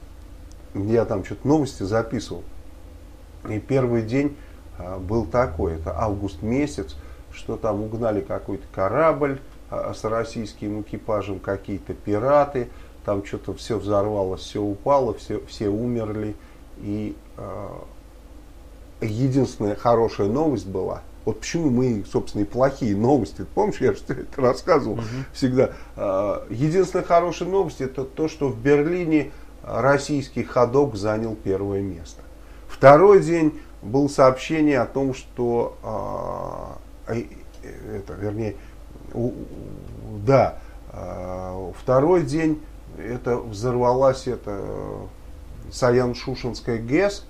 я там что-то новости записывал. И первый день был такой, это август месяц, что там угнали какой-то корабль с российским экипажем, какие-то пираты. Там что-то все взорвалось, все упало, все умерли. И единственная хорошая новость была, вот почему мы, собственно, и плохие новости, помнишь, я же тебе это рассказывал всегда. Единственная хорошая новость, это то, что в Берлине российский ходок занял первое место. Второй день было сообщение о том, что, второй день это взорвалась Саян-Шушенская ГЭС.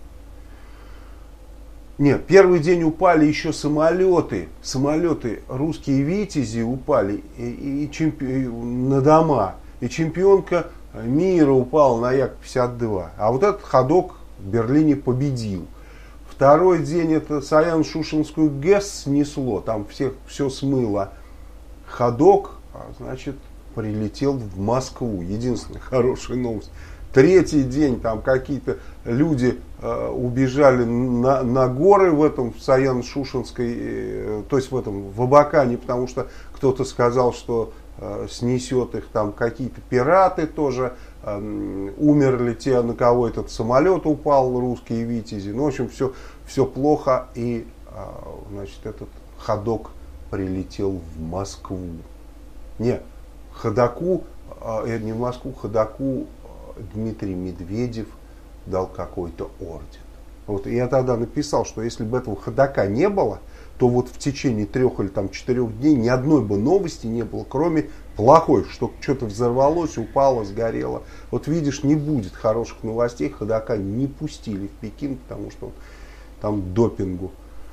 Нет, первый день упали еще самолеты, русские «Витязи» упали на дома, и чемпионка мира упала на Як-52. А вот этот ходок в Берлине победил. Второй день это Саян-Шушенскую ГЭС снесло, там все смыло. Ходок, значит, прилетел в Москву. Единственная хорошая новость. Третий день там какие-то люди убежали на горы в этом Саян-Шушенской, то есть в Абакане, потому что кто-то сказал, что снесет их там какие-то пираты тоже умерли те, на кого этот самолет упал, русские витязи. Ну, в общем, все плохо, и, значит, этот ходок прилетел в Москву. Не, Ходаку, не в Москву, Ходаку Дмитрий Медведев дал какой-то орден. Вот, и я тогда написал, что если бы этого Ходака не было, то вот в течение 3 или там 4 дней ни одной бы новости не было, кроме плохой, что что-то взорвалось, упало, сгорело. Вот видишь, не будет хороших новостей, Ходака не пустили в Пекин, потому что он там допингу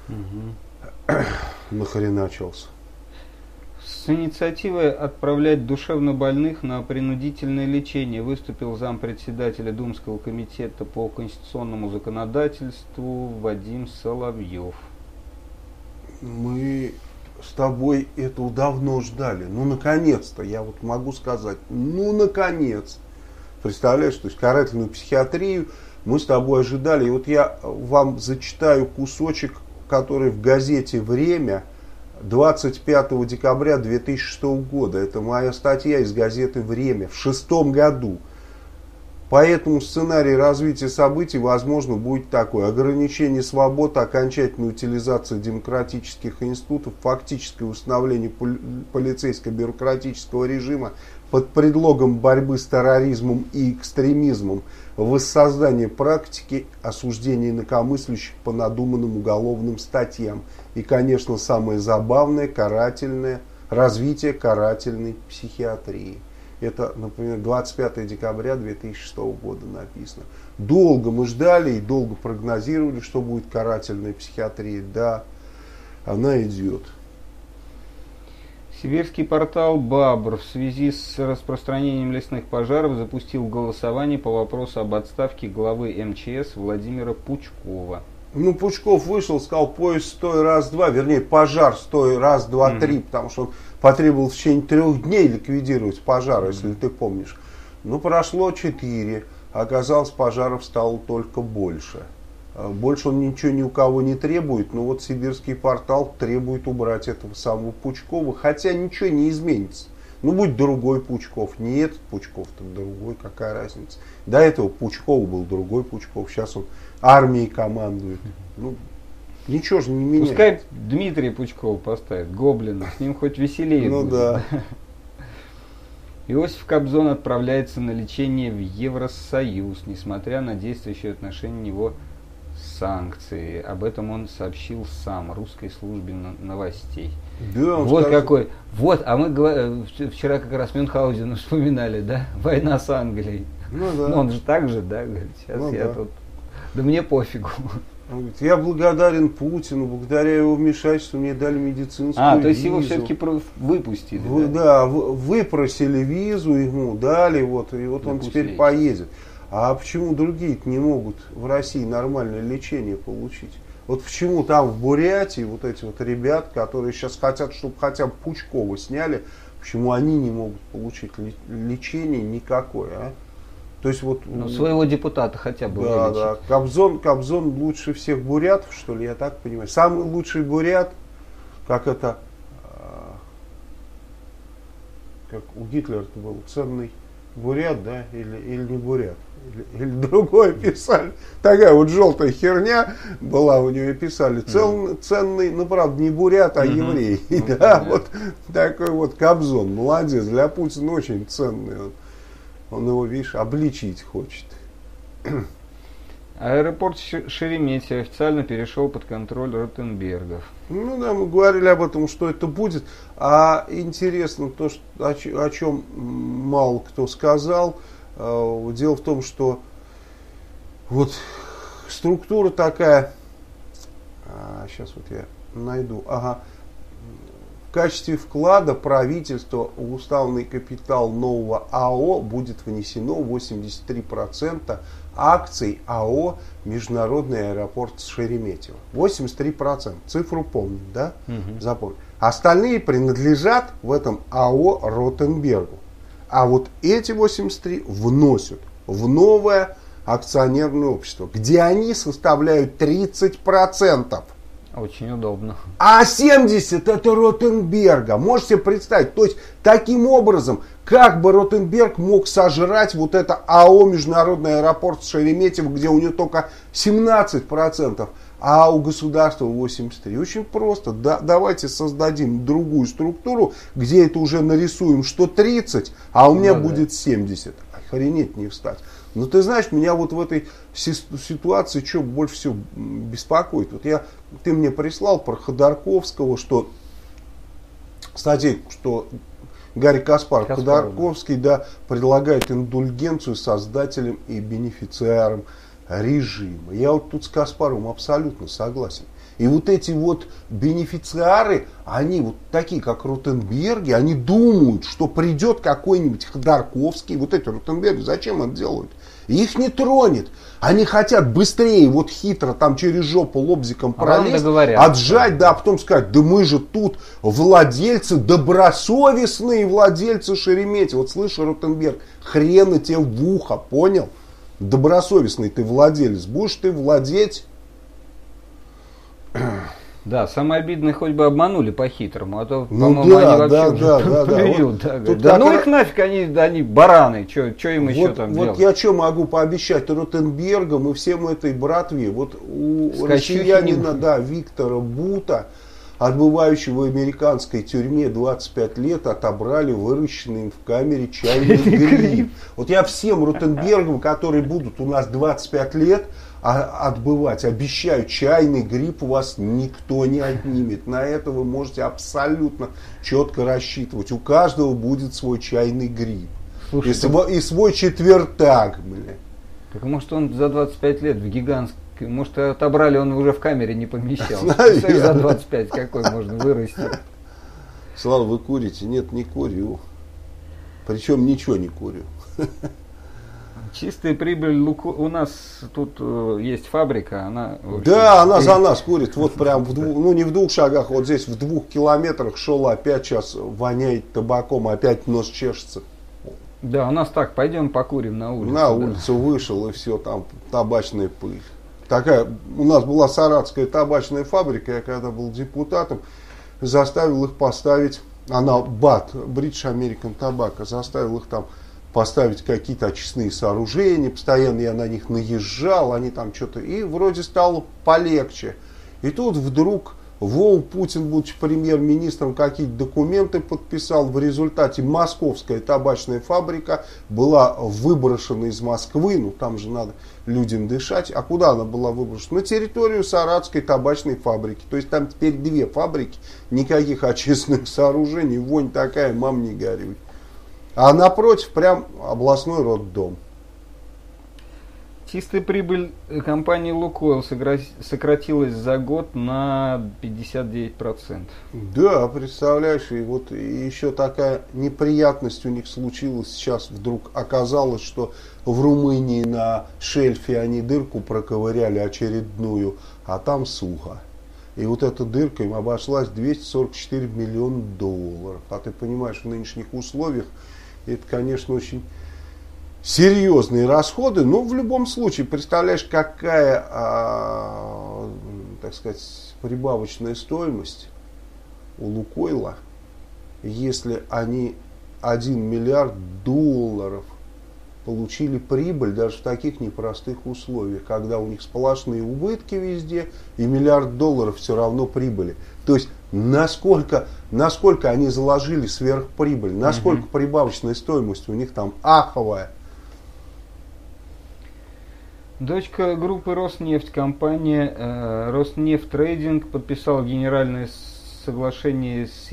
нахреначился. С инициативой отправлять душевнобольных на принудительное лечение выступил зампредседателя Думского комитета по конституционному законодательству Вадим Соловьев. Мы с тобой этого давно ждали. Ну, наконец-то, я вот могу сказать, ну, наконец. Представляешь, то есть карательную психиатрию мы с тобой ожидали. И вот я вам зачитаю кусочек, который в газете «Время» 25 декабря 2006 года. Это моя статья из газеты «Время» в 2006 году. Поэтому сценарий развития событий, возможно, будет такой: ограничение свобод, окончательная утилизация демократических институтов, фактическое установление полицейско-бюрократического режима под предлогом борьбы с терроризмом и экстремизмом, воссоздание практики осуждения инакомыслящих по надуманным уголовным статьям и, конечно, самое забавное, карательное развитие карательной психиатрии. Это, например, 25 декабря 2006 года написано. Долго мы ждали и долго прогнозировали, что будет карательная психиатрия. Да, она идет. Сибирский портал «Бабр» в связи с распространением лесных пожаров запустил голосование по вопросу об отставке главы МЧС Владимира Пучкова. Ну, Пучков вышел, сказал: поезд стой, раз, два, вернее, пожар стой, раз, два, три, потому что он потребовал в течение 3 дней ликвидировать пожар, если ты помнишь. Ну, прошло 4, оказалось, пожаров стало только больше. Больше он ничего ни у кого не требует, но вот Сибирский портал требует убрать этого самого Пучкова, хотя ничего не изменится. Ну, будь другой Пучков, не этот Пучков, так другой, какая разница. До этого Пучков был другой Пучков, сейчас он армией командует. Ну, ничего же не меняется. Пускай Дмитрий Пучков поставит, Гоблина, с ним хоть веселее ну, будет. Да. Иосиф Кобзон отправляется на лечение в Евросоюз, несмотря на действующие в отношении него санкции. Об этом он сообщил сам русской службе новостей. Да, вот сказал. Какой. Вот, а мы вчера как раз Мюнхгаузена вспоминали, да? Война с Англией. Ну, да. Ну, он же так же, да? Говорит, сейчас ну, я да. тут. Да мне пофигу. Он говорит: я благодарен Путину, благодаря его вмешательству мне дали медицинскую визу. То есть его все-таки выпустили, да? Выпросили визу ему, дали, вот, и вот он теперь поедет. А почему другие-то не могут в России нормальное лечение получить? Вот почему там в Бурятии вот эти вот ребят, которые сейчас хотят, чтобы хотя бы Пучкова сняли, почему они не могут получить лечение никакое, а? То есть вот, своего депутата хотя бы вылечить. Да. Кобзон лучше всех бурятов, что ли, я так понимаю. Самый лучший бурят, как это, как у Гитлера-то был, ценный бурят, да, или не бурят, или другое писали. Такая вот желтая херня была у него, писали. Ценный, ну, правда, не бурят, а еврей. Да, вот такой вот Кобзон, молодец, для Путина очень ценный. Он его, видишь, обличить хочет. Аэропорт Шереметьево официально перешел под контроль Ротенбергов. Ну да, мы говорили об этом, что это будет. А интересно то, что, о чем мало кто сказал. Дело в том, что вот структура такая. Сейчас вот я найду. Ага. В качестве вклада правительства в уставный капитал нового АО будет внесено 83% акций АО «Международный аэропорт Шереметьево». 83%. Цифру помню, да? Запомню. Остальные принадлежат в этом АО Ротенбергу. А вот эти 83 вносят в новое акционерное общество, где они составляют 30%. Очень удобно. А 70 это Ротенберга. Можете представить? То есть, таким образом, как бы Ротенберг мог сожрать вот это АО Международный аэропорт Шереметьево, где у него только 17%, а у государства 83%. Очень просто. Давайте создадим другую структуру, где это уже нарисуем, что 30, а у меня будет 70. Охренеть не встать. Но ты знаешь, меня вот в этой ситуации что больше всего беспокоит. Вот ты мне прислал про Ходорковского, что, кстати, что Гарри Каспаров, Ходорковский, да, предлагает индульгенцию создателям и бенефициарам режима. Я вот тут с Каспаровым абсолютно согласен. И вот эти вот бенефициары, они вот такие, как Ротенберги, они думают, что придет какой-нибудь Ходорковский. Вот эти Ротенберги, зачем это делают? Их не тронет. Они хотят быстрее, вот хитро, там через жопу лобзиком пролезть, отжать, да, а потом сказать, да мы же тут владельцы, добросовестные владельцы Шереметьево. Вот слышишь, Ротенберг, хрена тебе в ухо, понял? Добросовестный ты владелец, будешь ты владеть... Да, самое обидное, хоть бы обманули по-хитрому, а то, ну, по-моему, да, они вообще плюют. Да ну их нафиг, они бараны, что им еще там делать? Вот я что могу пообещать Ротенбергам и всем этой братве, вот у россиянина, да, Виктора Бута, отбывающего в американской тюрьме 25 лет, отобрали выращенный им в камере чайный гриб. Вот я всем Ротенбергам, которые будут у нас 25 лет, отбывать, обещаю, чайный гриб у вас никто не отнимет. На это вы можете абсолютно четко рассчитывать. У каждого будет свой чайный гриб. Слушай, и свой четвертак, блин. Так может он за 25 лет в гигантском, может отобрали, он уже в камере не помещался. За 25 какой можно вырасти? Слава, вы курите? Нет, не курю. Причем ничего не курю. Чистая прибыль у нас тут есть фабрика, она... Да, она за нас курит, вот прям, ну не в 2 шагах, вот здесь в 2 километрах шел, опять сейчас воняет табаком, опять нос чешется. Да, у нас так, пойдем покурим на улице. На улицу вышел и все, там табачная пыль. Такая, у нас была саратская табачная фабрика, я когда был депутатом, заставил их поставить, она БАТ, British American Tobacco, заставил их там поставить какие-то очистные сооружения, постоянно я на них наезжал, они там что-то, и вроде стало полегче. И тут вдруг Путин, будучи премьер-министром, какие-то документы подписал, в результате московская табачная фабрика была выброшена из Москвы, ну там же надо людям дышать, а куда она была выброшена? На территорию Саратской табачной фабрики, то есть там теперь 2 фабрики, никаких очистных сооружений, вонь такая, мам не горюй. А напротив прям областной роддом. Чистая прибыль компании «Лукойл» сократилась за год на 59%. Да, представляешь, и вот еще такая неприятность у них случилась сейчас. Вдруг оказалось, что в Румынии на шельфе они дырку проковыряли очередную, а там сухо. И вот эта дырка им обошлась 244 миллиона долларов. А ты понимаешь, в нынешних условиях это, конечно, очень серьезные расходы, но в любом случае, представляешь, какая, так сказать, прибавочная стоимость у Лукойла, если они 1 миллиард долларов получили прибыль даже в таких непростых условиях, когда у них сплошные убытки везде и $1 миллиард все равно прибыли. То есть насколько они заложили сверхприбыль, насколько прибавочная стоимость у них там аховая. Дочка группы Роснефть, компания Роснефть Трейдинг, подписала генеральное соглашение с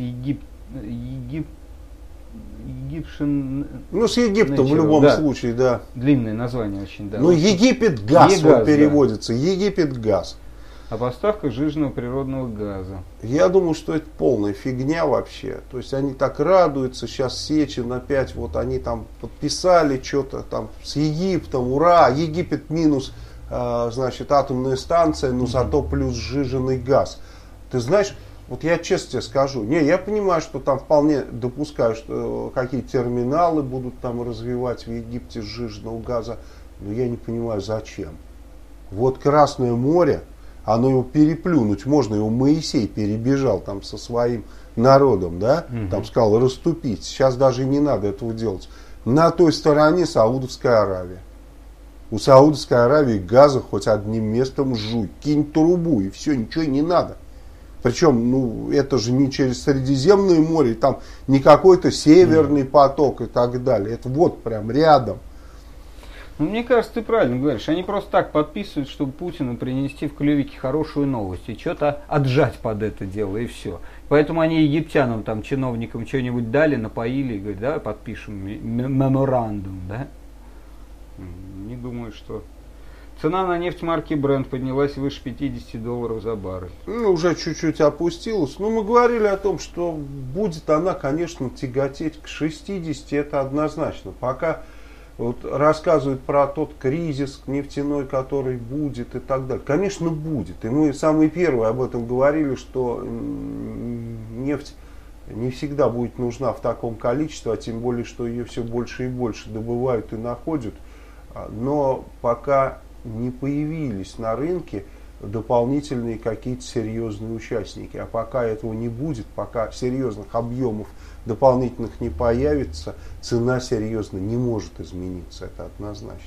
Ну, с Египтом в любом случае, да. Длинное название очень, да. Ну, Египет газ вот переводится. Да. Египет газ. О поставках жиженного природного газа. Я думаю, что это полная фигня вообще. То есть они так радуются, сейчас Сечин опять, вот они там подписали что-то там с Египтом, ура, Египет минус, значит, атомная станция, но зато плюс сжиженный газ. Ты знаешь, вот я честно тебе скажу, я понимаю, что там вполне допускаю, что какие терминалы будут там развивать в Египте сжиженного газа, но я не понимаю, зачем. Вот Красное море, Оно его переплюнуть можно, его Моисей перебежал там со своим народом, да, там сказал расступить. Сейчас даже не надо этого делать. На той стороне Саудовская Аравия. У Саудовской Аравии газа хоть одним местом жуй, кинь трубу и все, ничего не надо. Причем, ну, это же не через Средиземное море, там не какой-то северный поток и так далее. Это вот прям рядом. Ну, мне кажется, ты правильно говоришь. Они просто так подписывают, чтобы Путину принести в клювике хорошую новость и что-то отжать под это дело, и все. Поэтому они египтянам, там, чиновникам что-нибудь дали, напоили и говорят, да, подпишем меморандум, да? Не думаю, что... Цена на нефть марки Brent поднялась выше $50 за баррель. Ну, уже чуть-чуть опустилась. Но мы говорили о том, что будет она, конечно, тяготеть к 60, это однозначно. Пока вот рассказывают про тот кризис нефтяной, который будет и так далее. Конечно, будет. И мы самые первые об этом говорили, что нефть не всегда будет нужна в таком количестве, а тем более, что ее все больше и больше добывают и находят. Но пока не появились на рынке дополнительные какие-то серьезные участники. А пока этого не будет, пока серьезных объемов дополнительных не появится, цена серьезно не может измениться. Это однозначно.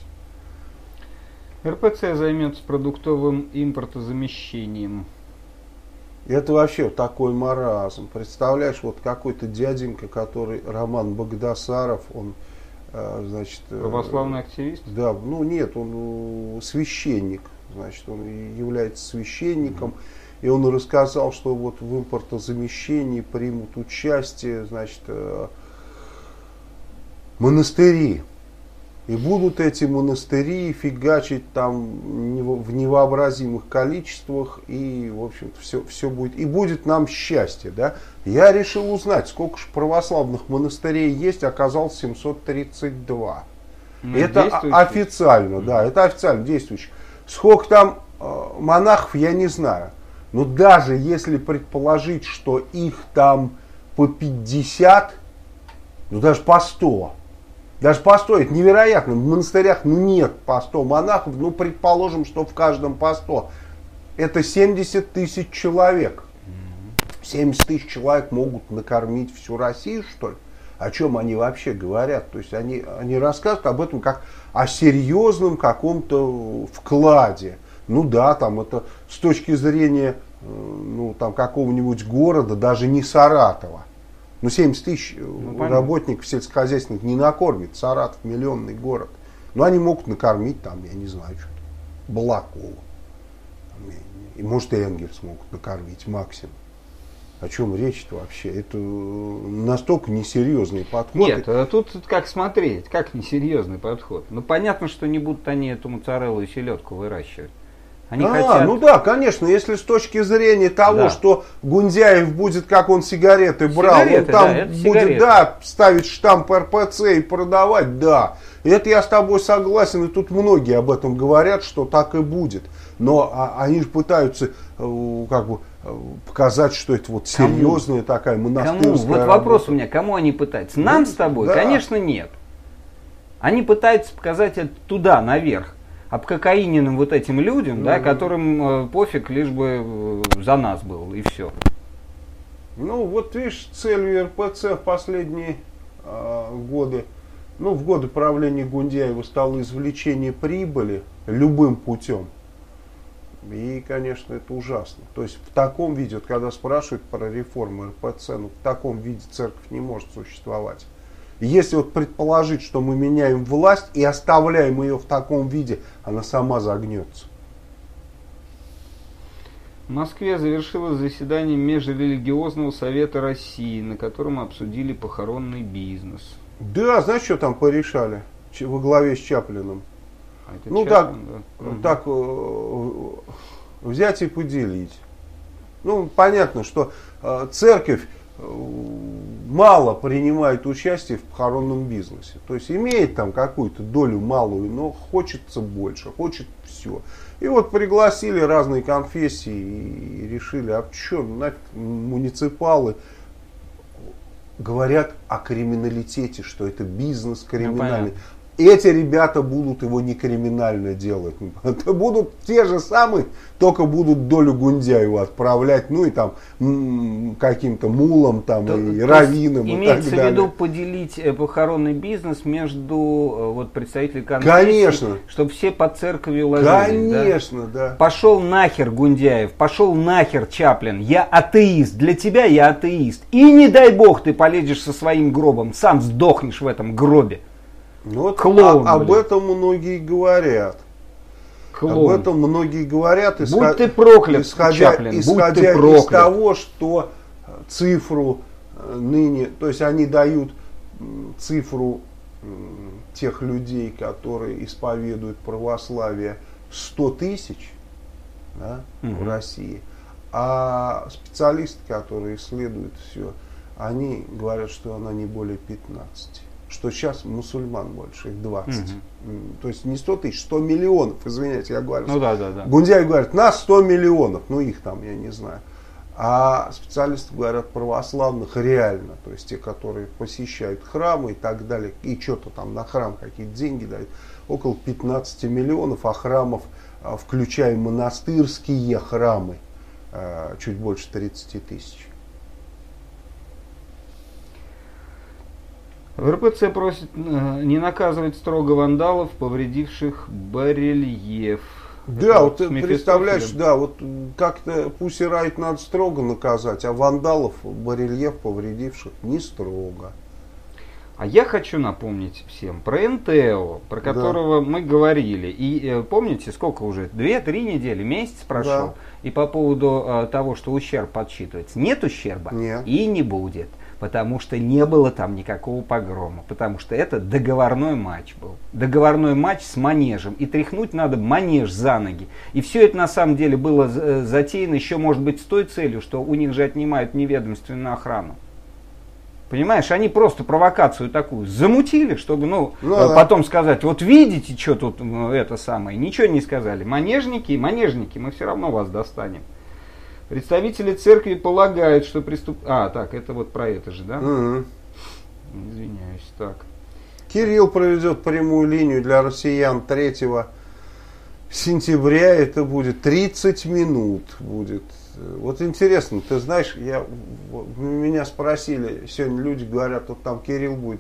РПЦ займется продуктовым импортозамещением. Это вообще такой маразм. Представляешь, вот какой-то дяденька, который Роман Багдасаров, он, значит... Православный активист? Да, ну нет, он священник, значит, он является священником, и он рассказал, что вот в импортозамещении примут участие, значит, монастыри. И будут эти монастыри фигачить там в невообразимых количествах, и, в общем-то, все будет. И будет нам счастье, да. Я решил узнать, сколько же православных монастырей есть, оказалось 732. Это официально, да, это официально действующих. Сколько там монахов, я не знаю. Но даже если предположить, что их там по 50, ну даже по 100, даже по 100, это невероятно. В монастырях нет по 100 монахов, ну предположим, что в каждом по 100. Это 70 тысяч человек. 70 тысяч человек могут накормить всю Россию, что ли? О чем они вообще говорят? То есть они рассказывают об этом как о серьезном каком-то вкладе. Ну да, там это с точки зрения ну, там, какого-нибудь города, даже не Саратова. Ну 70 тысяч работников сельскохозяйственных не накормит. Саратов миллионный город. Но они могут накормить там, я не знаю, что-то, Балакова. И может и Энгельс могут накормить максимум. О чем речь-то вообще? Это настолько несерьезный подход. Нет, тут как смотреть, как несерьезный подход. Ну понятно, что не будут они эту моцареллу и селедку выращивать. Они хотят... Ну да, конечно, если с точки зрения того, да, что Гундяев будет, как он сигареты брал, он там да, будет, да, ставить штамп РПЦ и продавать, да. Это я с тобой согласен, и тут многие об этом говорят, что так и будет. Но они же пытаются как бы показать, что это вот серьезная такая монастырская работа. Вот вопрос у меня, кому они пытаются? Нам с тобой? Да. Конечно, нет. Они пытаются показать это туда, наверх. Обкокаиненным вот этим людям, да, которым пофиг, лишь бы за нас был, и все. Ну, вот видишь, целью РПЦ в последние годы, ну, в годы правления Гундяева стало извлечение прибыли любым путем. И, конечно, это ужасно. То есть в таком виде, вот, когда спрашивают про реформу РПЦ, ну, в таком виде церковь не может существовать. Если вот предположить, что мы меняем власть и оставляем ее в таком виде, она сама загнется. В Москве завершилось заседание Межрелигиозного совета России, на котором обсудили похоронный бизнес. Да, знаешь, что там порешали во главе с Чаплиным? Ну Чаплин, так взять и поделить. Ну, понятно, что церковь мало принимает участие в похоронном бизнесе. То есть имеет там какую-то долю малую, но хочется больше, хочет все. И вот пригласили разные конфессии и решили, а что, нафиг муниципалы говорят о криминалитете, что это бизнес криминальный. эти ребята будут его не криминально делать. Это будут те же самые, только будут долю Гундяева отправлять, ну и там каким-то мулам там, и раввинам и так далее. Имеется в виду поделить похоронный бизнес между вот, представителей конфессий, Конечно. чтобы все под церковью ложились. Конечно, да. Пошел нахер Гундяев, пошел нахер Чаплин, я атеист, для тебя я атеист. И не дай бог ты полезешь со своим гробом, сам сдохнешь в этом гробе. Вот Клоун, об этом многие говорят. Клоун. Об этом многие говорят, Будь ты проклят, исходя Чаплин, из проклят. того, что цифру ныне, то есть они дают цифру тех людей, которые исповедуют православие, 100 тысяч, да, в России, а специалисты, которые исследуют все, они говорят, что она не более 15. Что сейчас мусульман больше, их 20. То есть не 100 тысяч, 100 миллионов, извиняйте, я говорю. Ну да. Гундяев говорит, нас 100 миллионов, ну их там, я не знаю. А специалисты говорят православных реально, то есть те, которые посещают храмы и так далее, и что-то там на храм какие-то деньги дают, около 15 миллионов, а храмов, включая монастырские храмы, чуть больше 30 тысяч. В РПЦ просит не наказывать строго вандалов, повредивших барельеф. Да, вот ты представляешь, да, вот как-то Pussy Riot надо строго наказать, а вандалов, барельеф повредивших не строго. А я хочу напомнить всем про НТО, про которого мы говорили. И помните, сколько уже? 2-3 недели, месяц прошел. Да. И по поводу того, что ущерб подсчитывается. Нет ущерба? Нет. И не будет. Потому что не было там никакого погрома. Потому что это договорной матч был. Договорной матч с манежем. И тряхнуть надо манеж за ноги. И все это на самом деле было затеяно еще, может быть, с той целью, что у них же отнимают неведомственную охрану. Понимаешь, они просто провокацию такую замутили, чтобы потом сказать, вот видите, что тут это самое. Ничего не сказали. Манежники, мы все равно вас достанем. Представители церкви полагают, что это вот про это же, да? Извиняюсь, так. Кирилл проведет прямую линию для россиян 3 сентября. Это будет 30 минут. Будет. Вот интересно, ты знаешь, меня спросили, сегодня люди говорят, вот там Кирилл будет,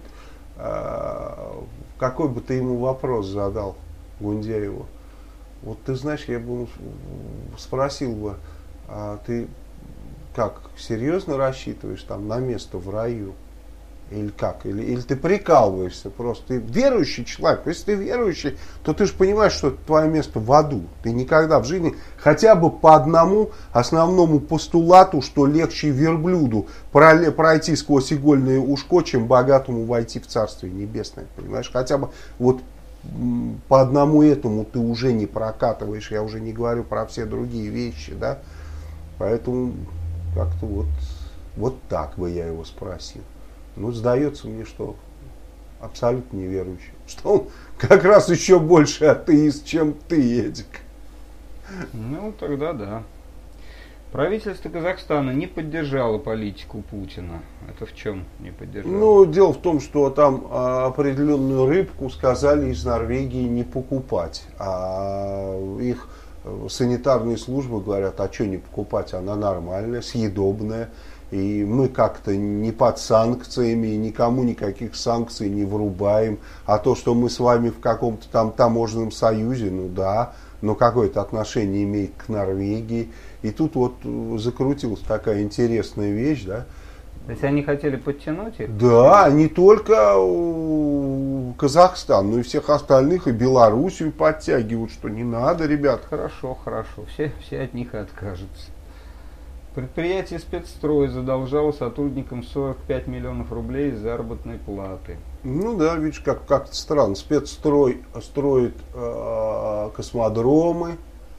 какой бы ты ему вопрос задал, Гундяеву. Вот ты знаешь, я бы ему спросил бы, а ты как, серьезно рассчитываешь там на место в раю? Или как? Или ты прикалываешься просто? Ты верующий человек. Если ты верующий, то ты же понимаешь, что это твое место в аду. Ты никогда в жизни, хотя бы по одному основному постулату, что легче верблюду пройти сквозь игольное ушко, чем богатому войти в Царствие Небесное. Понимаешь? Хотя бы вот по одному этому ты уже не прокатываешь. Я уже не говорю про все другие вещи, да? Поэтому как-то вот так бы я его спросил. Ну, сдается мне, что абсолютно неверующий. Что он как раз еще больше атеист, чем ты, Эдик. Ну, тогда да. Правительство Казахстана не поддержало политику Путина. Это в чем не поддержало? Ну, дело в том, что там определенную рыбку сказали из Норвегии не покупать. А их санитарные службы говорят, а что не покупать, она нормальная, съедобная. И мы как-то не под санкциями, никому никаких санкций не врубаем. А то, что мы с вами в каком-то там таможенном союзе, ну да, но какое-то отношение имеет к Норвегии. И тут вот закрутилась такая интересная вещь, да. То есть они хотели подтянуть их? Да, не только Казахстан, но и всех остальных, и Белоруссию подтягивают, что не надо, ребят. Хорошо. Все от них и откажутся. Предприятие «Спецстрой» задолжало сотрудникам 45 миллионов рублей заработной платы. Ну да, видишь, как-то странно. Спецстрой строит космодромы,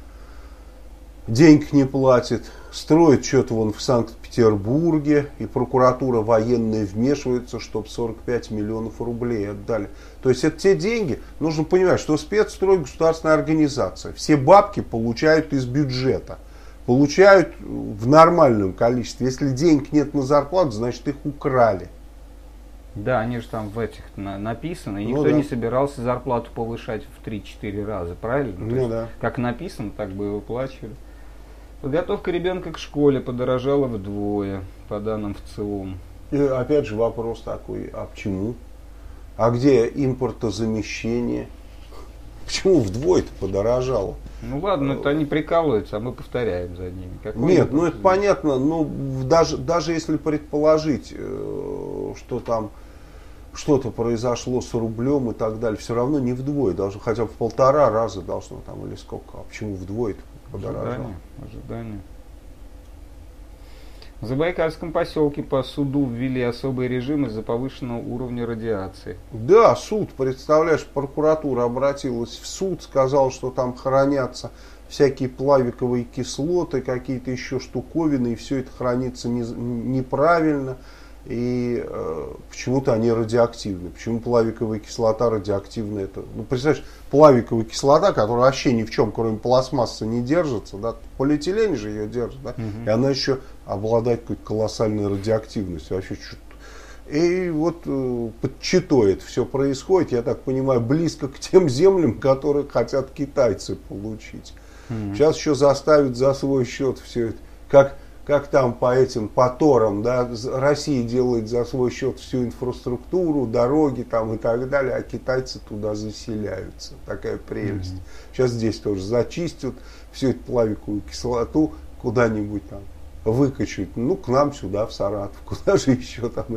денег не платит, строит что-то вон в Санкт-Петербурге, и прокуратура военная вмешивается, чтобы 45 миллионов рублей отдали. То есть это те деньги, нужно понимать, что Спецстрой государственная организация, все бабки получают из бюджета. Получают в нормальном количестве. Если денег нет на зарплату, значит их украли. Да, они же там в этих написаны, и никто да. не собирался зарплату повышать в 3-4 раза, правильно? То есть, Да. как написано, так бы и выплачивали. Подготовка ребенка к школе подорожала вдвое, по данным ВЦИОМ. И опять же вопрос такой, а почему? А где импортозамещение? Почему вдвое-то подорожало? Ну ладно, это они прикалываются, а мы повторяем за ними. Нет, ну это понятно, но даже если предположить, что там что-то произошло с рублем и так далее, все равно не вдвое, даже хотя бы в 1,5 раза должно там или сколько. А почему вдвое-то подорожало? Ожидание. В Забайкальском поселке по суду ввели особый режим из-за повышенного уровня радиации. Да, суд, представляешь, прокуратура обратилась в суд, сказала, что там хранятся всякие плавиковые кислоты, какие-то еще штуковины, и все это хранится неправильно, и почему-то они радиоактивны. Почему плавиковая кислота радиоактивна? Это, ну, представляешь, плавиковая кислота, которая вообще ни в чем, кроме пластмассы, не держится, да, полиэтилен же ее держит, да, и она еще обладает какой-то колоссальной радиоактивностью. Вообще, и вот под Читой это все происходит, я так понимаю, близко к тем землям, которые хотят китайцы получить. Сейчас еще заставят за свой счет все это. Как там по этим Торам, да, Россия делает за свой счет всю инфраструктуру, дороги там и так далее, а китайцы туда заселяются. Такая прелесть. Сейчас здесь тоже зачистят всю эту плавиковую кислоту, куда-нибудь там выкачают. Ну, к нам сюда, в Саратов. Куда же еще там?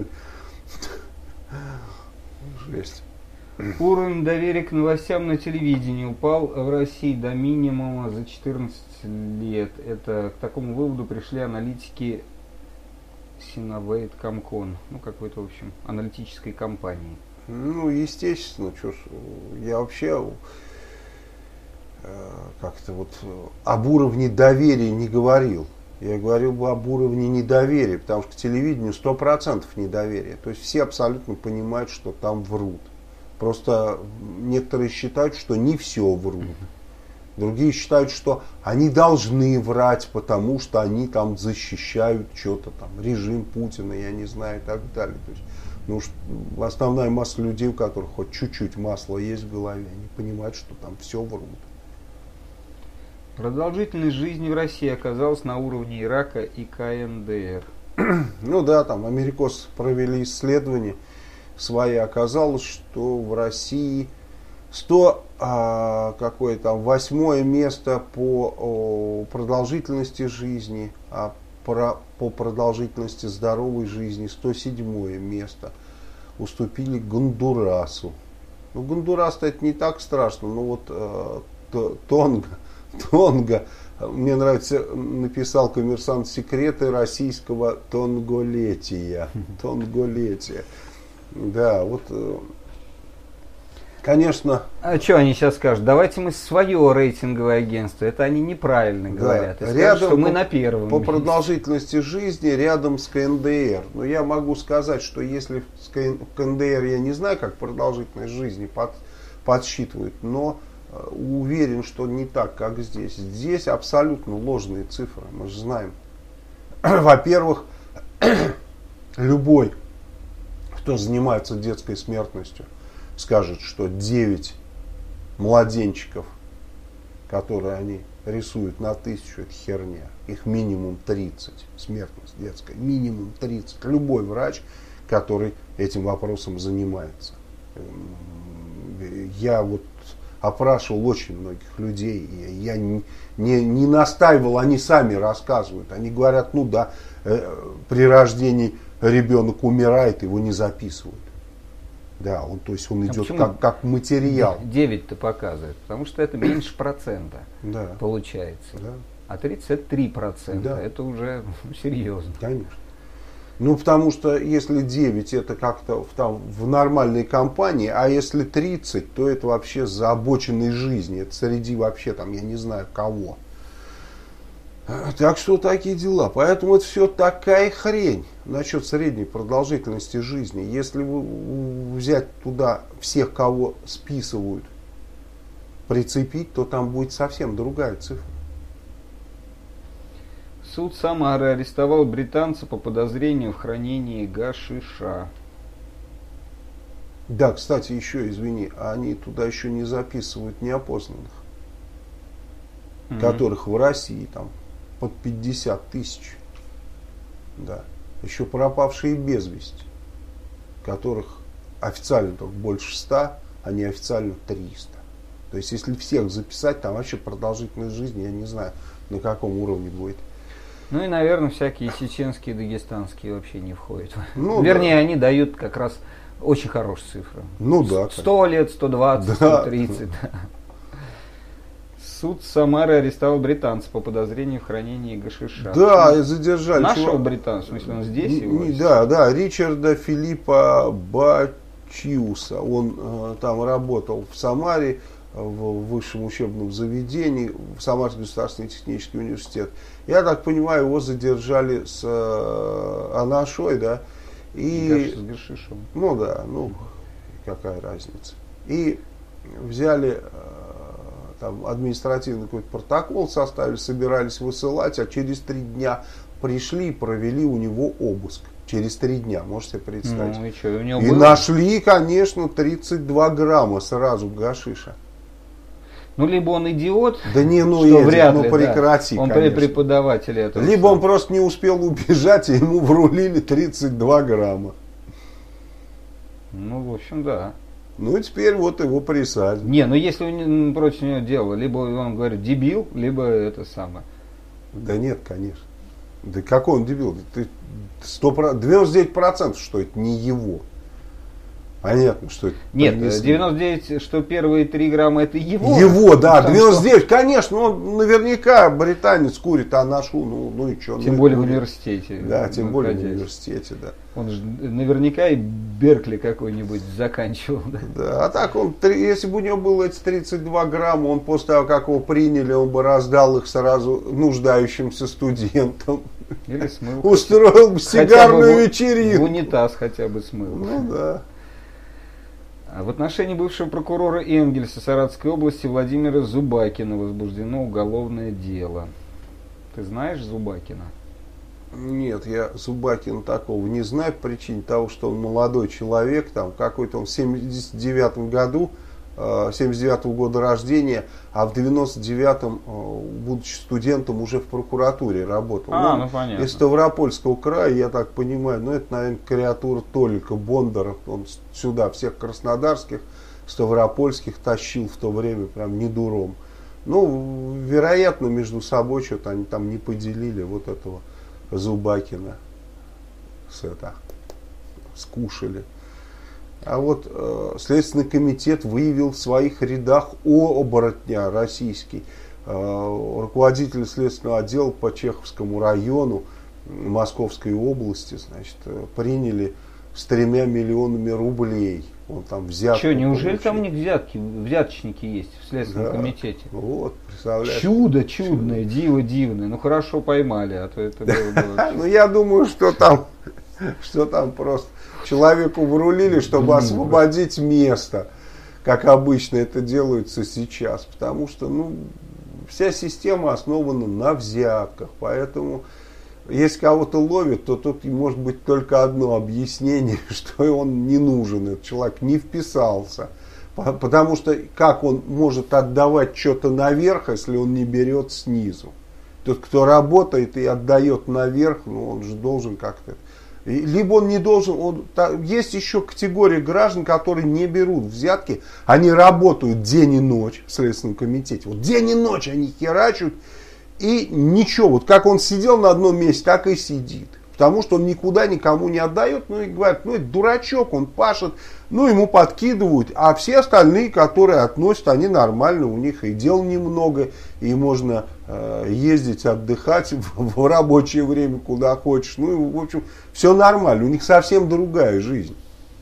Жесть. Уровень доверия к новостям на телевидении упал в России до минимума за 14 лет. Это к такому выводу пришли аналитики Синовейт Комкон, ну какой-то, в общем, аналитической компании. Ну, естественно, что ж, я вообще как-то вот об уровне доверия не говорил. Я говорил бы об уровне недоверия, потому что к телевидению 100% недоверия. То есть все абсолютно понимают, что там врут. Просто некоторые считают, что не все врут. Другие считают, что они должны врать, потому что они там защищают что-то там, режим Путина, я не знаю, и так далее. То есть, ну, основная масса людей, у которых хоть чуть-чуть масла есть в голове, они понимают, что там все врут. Продолжительность жизни в России оказалась на уровне Ирака и КНДР. Ну да, там америкосы провели исследования свои, оказалось, что в России 8 место по продолжительности жизни, а по продолжительности здоровой жизни 107 место уступили Гондурасу. Ну, Гондурас-то это не так страшно, но вот Тонга, мне нравится, написал коммерсант, секреты российского тонголетия. Тонголетия. Да, вот, конечно. А что они сейчас скажут? Давайте мы свое рейтинговое агентство. Это они неправильно говорят. Да, рядом что мы на первом по месте. продолжительности жизни рядом с КНДР. Но я могу сказать, что если в КНДР, я не знаю, как продолжительность жизни подсчитывают, но уверен, что не так, как здесь. Здесь абсолютно ложные цифры, мы же знаем. Во-первых, любой, кто занимается детской смертностью, скажет, что 9 младенчиков, которые они рисуют на 1000, это херня. Их минимум 30, смертность детская, минимум 30. Любой врач, который этим вопросом занимается. Я вот опрашивал очень многих людей, и я не настаивал, они сами рассказывают. Они говорят, ну да, при рождении ребенок умирает, его не записывают. Да, то есть он идет как материал. 9-то показывает, потому что это меньше процента получается. Да. А 30 это 3%. Да. Это уже серьезно. Конечно. Ну, потому что если 9 это как-то в нормальной компании, а если 30, то это вообще за обочиной жизни. Это среди вообще там, я не знаю кого. Так что такие дела. Поэтому это все такая хрень насчет средней продолжительности жизни. Если взять туда всех, кого списывают, прицепить, то там будет совсем другая цифра. Суд Самары арестовал британца по подозрению в хранении гашиша. Да, кстати, еще, извини, они туда еще не записывают неопознанных, которых в России там под 50 тысяч. Да. Еще пропавшие без вести, которых официально только больше 100, а неофициально 300. То есть, если всех записать, там вообще продолжительность жизни, я не знаю, на каком уровне будет. Ну и, наверное, всякие чеченские, дагестанские вообще не входят. Ну, Вернее, да. они дают как раз очень хорошие цифры. Ну да. 100 лет, 120, да. 130. Да. Суд Самары арестовал британца по подозрению в хранении гашиша. Да, задержали. Нашего британца, в смысле, он здесь его? Да, Ричарда Филиппа Бачиуса. Он там работал в Самаре, в высшем учебном заведении, в Самарский государственный технический университет. Я так понимаю, его задержали с анашой, да? И, с гашишем. ну да, ну какая разница. И взяли там административный какой-то протокол, составили, собирались высылать, а через 3 дня пришли и провели у него обыск. Через 3 дня, можете себе представить. Ну и что, у него и было? Нашли, конечно, 32 грамма сразу гашиша. Ну, либо он идиот, да не, ну, что вряд ли, прекрати, да. Он конечно. преподаватель этого. Либо он просто не успел убежать, и ему врулили 32 грамма. Ну, в общем, да. Ну и теперь вот его присадят. Не, ну если против него дело, либо он говорит дебил, либо это самое. Да нет, конечно. Да какой он дебил? Ты 99%, что это не его. Понятно, что это Нет, принесли. 99, что первые 3 грамма это его. Его, да, Потому 99, конечно, он наверняка британец курит анашу, ну и что. Тем более в университете. Да, тем более в находясь. университете, да. Он же наверняка и Беркли какой-нибудь заканчивал. Да? Да, а так он, если бы у него было эти 32 грамма, он после того, как его приняли, он бы раздал их сразу нуждающимся студентам. Или смыл. Устроил бы сигарную вечеринку. В унитаз хотя бы смыл. Ну да. В отношении бывшего прокурора Энгельса Саратовской области Владимира Зубакина возбуждено уголовное дело. Ты знаешь Зубакина? Нет, я Зубакина такого не знаю по причине того, что он молодой человек, там какой-то он в 79 году, 79-го года рождения, а в 99-м, будучи студентом, уже в прокуратуре работал. Ну понятно. Из Ставропольского края, я так понимаю, это, наверное, креатура Толика Бондара, он сюда всех краснодарских, ставропольских тащил в то время прям не дуром. Ну, вероятно, между собой что-то они там не поделили вот этого Зубакина скушали. А вот Следственный комитет выявил в своих рядах оборотня российский. Руководитель следственного отдела по Чеховскому району Московской области, значит, приняли с 3 миллионами рублей. Он там взятку Что, неужели получил. там у них взяточники есть в Следственном комитете? Вот, представляешь. Чудо чудное, диво дивное. Ну хорошо поймали, а то это было бы... Ну я думаю, что там просто человеку врулили, чтобы освободить место, как обычно это делается сейчас. Потому что, вся система основана на взятках. Поэтому, если кого-то ловят, то тут может быть только одно объяснение, что он не нужен, этот человек не вписался. Потому что как он может отдавать что-то наверх, если он не берет снизу? Тот, кто работает и отдает наверх, он же должен как-то... Либо он не должен, есть еще категория граждан, которые не берут взятки, они работают день и ночь в Следственном комитете. Вот день и ночь они херачут, и ничего, вот как он сидел на одном месте, так и сидит. Потому что он никуда никому не отдает, и говорят, это дурачок, он пашет, ему подкидывают, а все остальные, которые относят, они нормально, у них и дел немного, и можно ездить, отдыхать в рабочее время, куда хочешь, в общем, все нормально, у них совсем другая жизнь.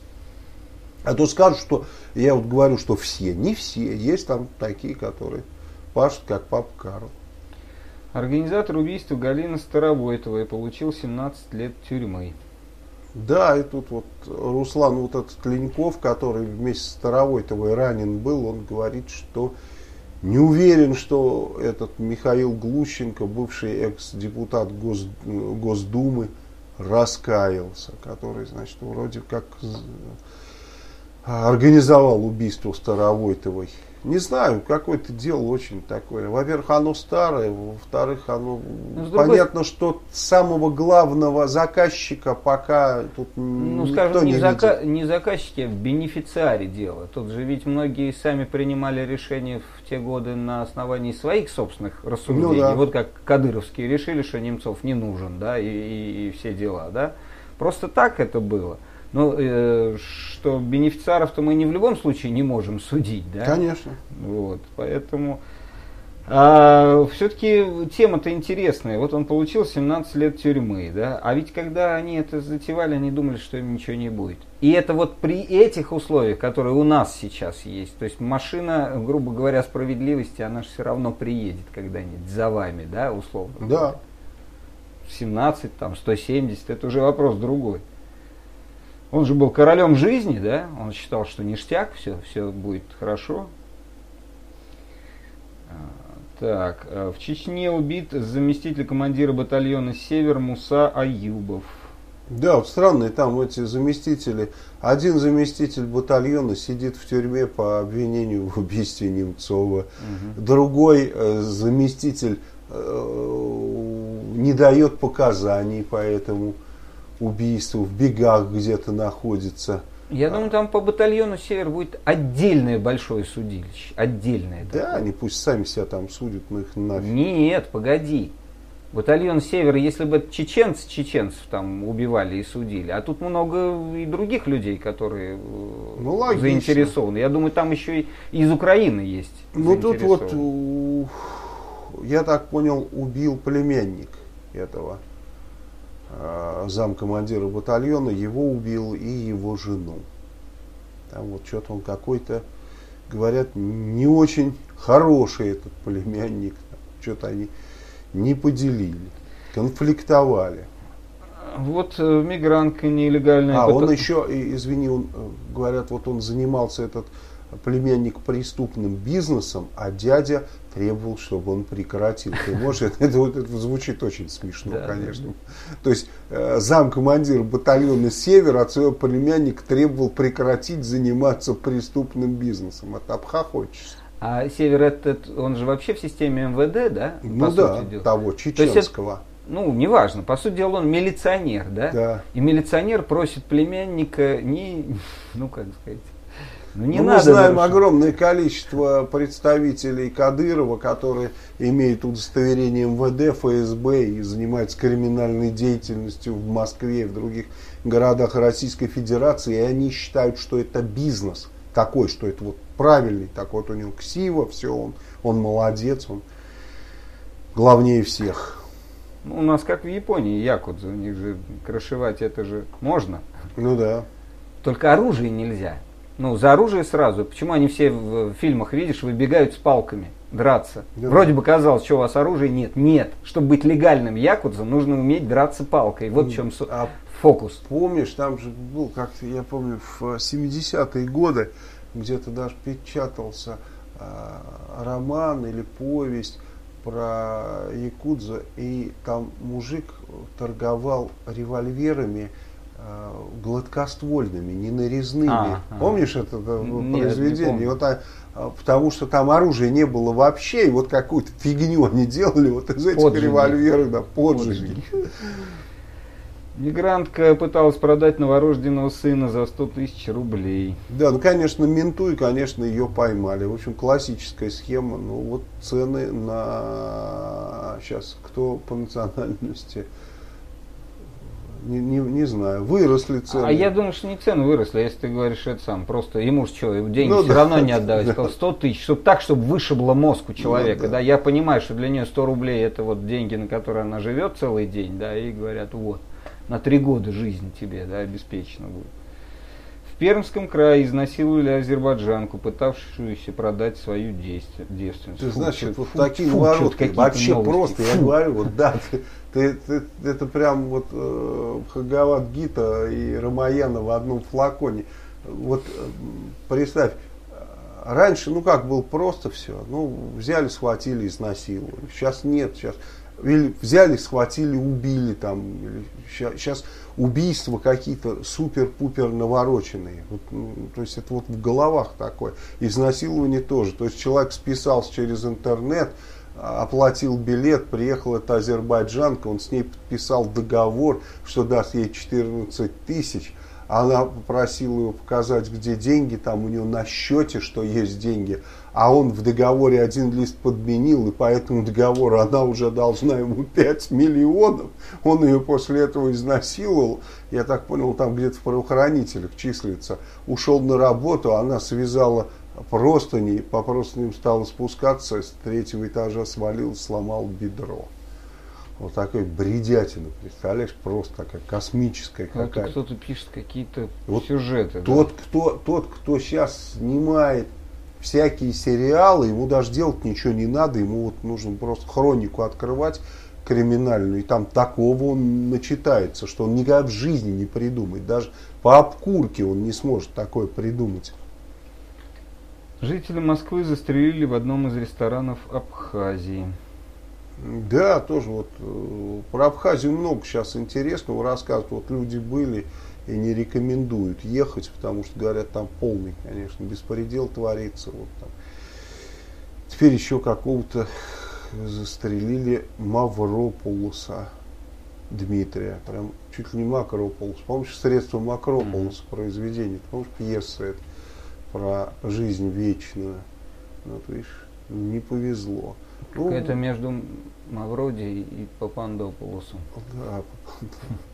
А то скажут, что, я вот говорю, что все, не все, есть там такие, которые пашут, как папа Карл. Организатор убийства Галины Старовойтовой получил 17 лет тюрьмы. Да, и тут вот Руслан, вот этот Леньков, который вместе с Старовойтовой ранен был, он говорит, что не уверен, что этот Михаил Глущенко, бывший экс-депутат Госдумы, раскаялся, который, значит, вроде как организовал убийство Старовойтовой. Не знаю, какое-то дело очень такое. Во-первых, оно старое, во-вторых, оно понятно, что самого главного заказчика пока тут никто не видит. Не заказчики, а в бенефициаре дело. Тут же ведь многие сами принимали решения в те годы на основании своих собственных рассуждений. Ну, да. Вот как кадыровские решили, что Немцов не нужен, да, и все дела, да. Просто так это было. Ну, что бенефициаров-то мы в любом случае не можем судить, да? Конечно. Вот, поэтому все-таки тема-то интересная. Вот он получил 17 лет тюрьмы, да? А ведь когда они это затевали, они думали, что им ничего не будет. И это вот при этих условиях, которые у нас сейчас есть, то есть машина, грубо говоря, справедливости, она же все равно приедет когда-нибудь за вами, да, условно. Да. 17, там, 170, это уже вопрос другой. Он же был королем жизни, да? Он считал, что ништяк, все будет хорошо. Так, в Чечне убит заместитель командира батальона «Север» Муса Аюбов. Да, вот странные там эти заместители. Один заместитель батальона сидит в тюрьме по обвинению в убийстве Немцова. Другой заместитель не дает показаний по этому убийству, в бегах где-то находится. Я думаю, там по батальону «Север» будет отдельное большое судилище. Отдельное. Да, такое. они пусть сами себя там судят, но их нафиг. Нет, погоди. Батальон «Север», если бы чеченцев там убивали и судили, а тут много и других людей, которые заинтересованы. Я думаю, там еще и из Украины есть. Ну тут вот, я так понял, убил племянник этого замкомандира батальона, его убил и его жену. Там вот что-то он какой-то, говорят, не очень хороший этот племянник. Что-то они не поделили, конфликтовали. Вот мигрантка нелегальная. Он еще, извини, говорят, вот он занимался, этот племянник, преступным бизнесом, а дядя требовал, чтобы он прекратил. Ты можешь, это звучит очень смешно, да, конечно. Да. То есть замкомандир батальона «Север» от своего племянника требовал прекратить заниматься преступным бизнесом. Это обхохочешься. А «Север» этот, он же вообще в системе МВД, да? Ну да, того чеченского. Ну, неважно, по сути дела, он милиционер, да? Да. И милиционер просит племянника мы знаем огромное количество представителей Кадырова, которые имеют удостоверение МВД, ФСБ и занимаются криминальной деятельностью в Москве и в других городах Российской Федерации, и они считают, что это бизнес такой, что это вот правильный, так вот у него ксива, все, он молодец, он главнее всех. У нас как в Японии, якудза, у них же крышевать это же можно. Ну да. Только оружие нельзя. Ну, за оружие сразу. Почему они все в фильмах, видишь, выбегают с палками драться? Да. Вроде бы казалось, что у вас оружия нет. Нет. Чтобы быть легальным якудза, нужно уметь драться палкой. Вот в чем фокус. Помнишь, там же был, как-то, я помню, в 70-е годы где-то даже печатался роман или повесть про якудза, и там мужик торговал револьверами гладкоствольными, не нарезными. Помнишь это произведение? Вот, потому что там оружия не было вообще, и вот какую-то фигню они делали вот из этих револьверов, да, поджиги. Мигрантка пыталась продать новорожденного сына за 100 тысяч рублей. Да, ну, конечно, менту, и, конечно, ее поймали. В общем, классическая схема. Ну, вот цены на... Сейчас, кто по национальности... Не знаю, выросли цены. А я думаю, что не цены выросли, если ты говоришь это сам. Просто ему же что, деньги все равно не отдавать. Сказал 100 тысяч, чтобы вышибло мозг у человека. Да. Я понимаю, что для нее 100 рублей это вот деньги, на которые она живет целый день, да, и говорят, вот, на 3 года жизни тебе, да, обеспечена будет. В Пермском крае изнасиловали азербайджанку, пытавшуюся продать свою девственность. Ты знаешь, вот такие воротки, вообще просто, я говорю, вот да, это прям вот Бхагавад Гита и Рамаяна в одном флаконе. Вот представь, раньше, ну как, было просто все, ну взяли, схватили, изнасиловали. Сейчас нет, сейчас взяли, схватили, убили там. Сейчас убийства какие-то супер-пупер навороченные. Вот, то есть это вот в головах такое. Изнасилование тоже. То есть человек списался через интернет, оплатил билет, приехал, это азербайджанка, он с ней подписал договор, что даст ей 14 тысяч. Она попросила его показать, где деньги, там у него на счете, что есть деньги. А он в договоре один лист подменил, и по этому договору она уже должна ему 5 миллионов. Он ее после этого изнасиловал. Я так понял, там где-то в правоохранителях числится. Ушел на работу, она связала простыни, по простыням стала спускаться, с 3-го этажа свалилась, сломал бедро. Вот такой бредятина, представляешь, просто такая космическая какая-то. Кто-то пишет какие-то сюжеты. Тот, кто сейчас снимает всякие сериалы, ему даже делать ничего не надо, ему вот нужно просто хронику открывать криминальную, и там такого он начитается, что он никогда в жизни не придумает. Даже по обкурке он не сможет такое придумать. Жители Москвы застрелили в одном из ресторанов Абхазии. Да, тоже вот про Абхазию много сейчас интересного рассказывают. Вот люди были и не рекомендуют ехать, потому что, говорят, там полный, конечно, беспредел творится. Вот там. Теперь еще какого-то застрелили Мавропулоса Дмитрия. Прям чуть ли не Макрополос. Помнишь, средство Макрополоса произведение? Помнишь, пьеса это про жизнь вечную? Вот видишь, не повезло. Это между Мавроди и Папандопулосом. Да, вот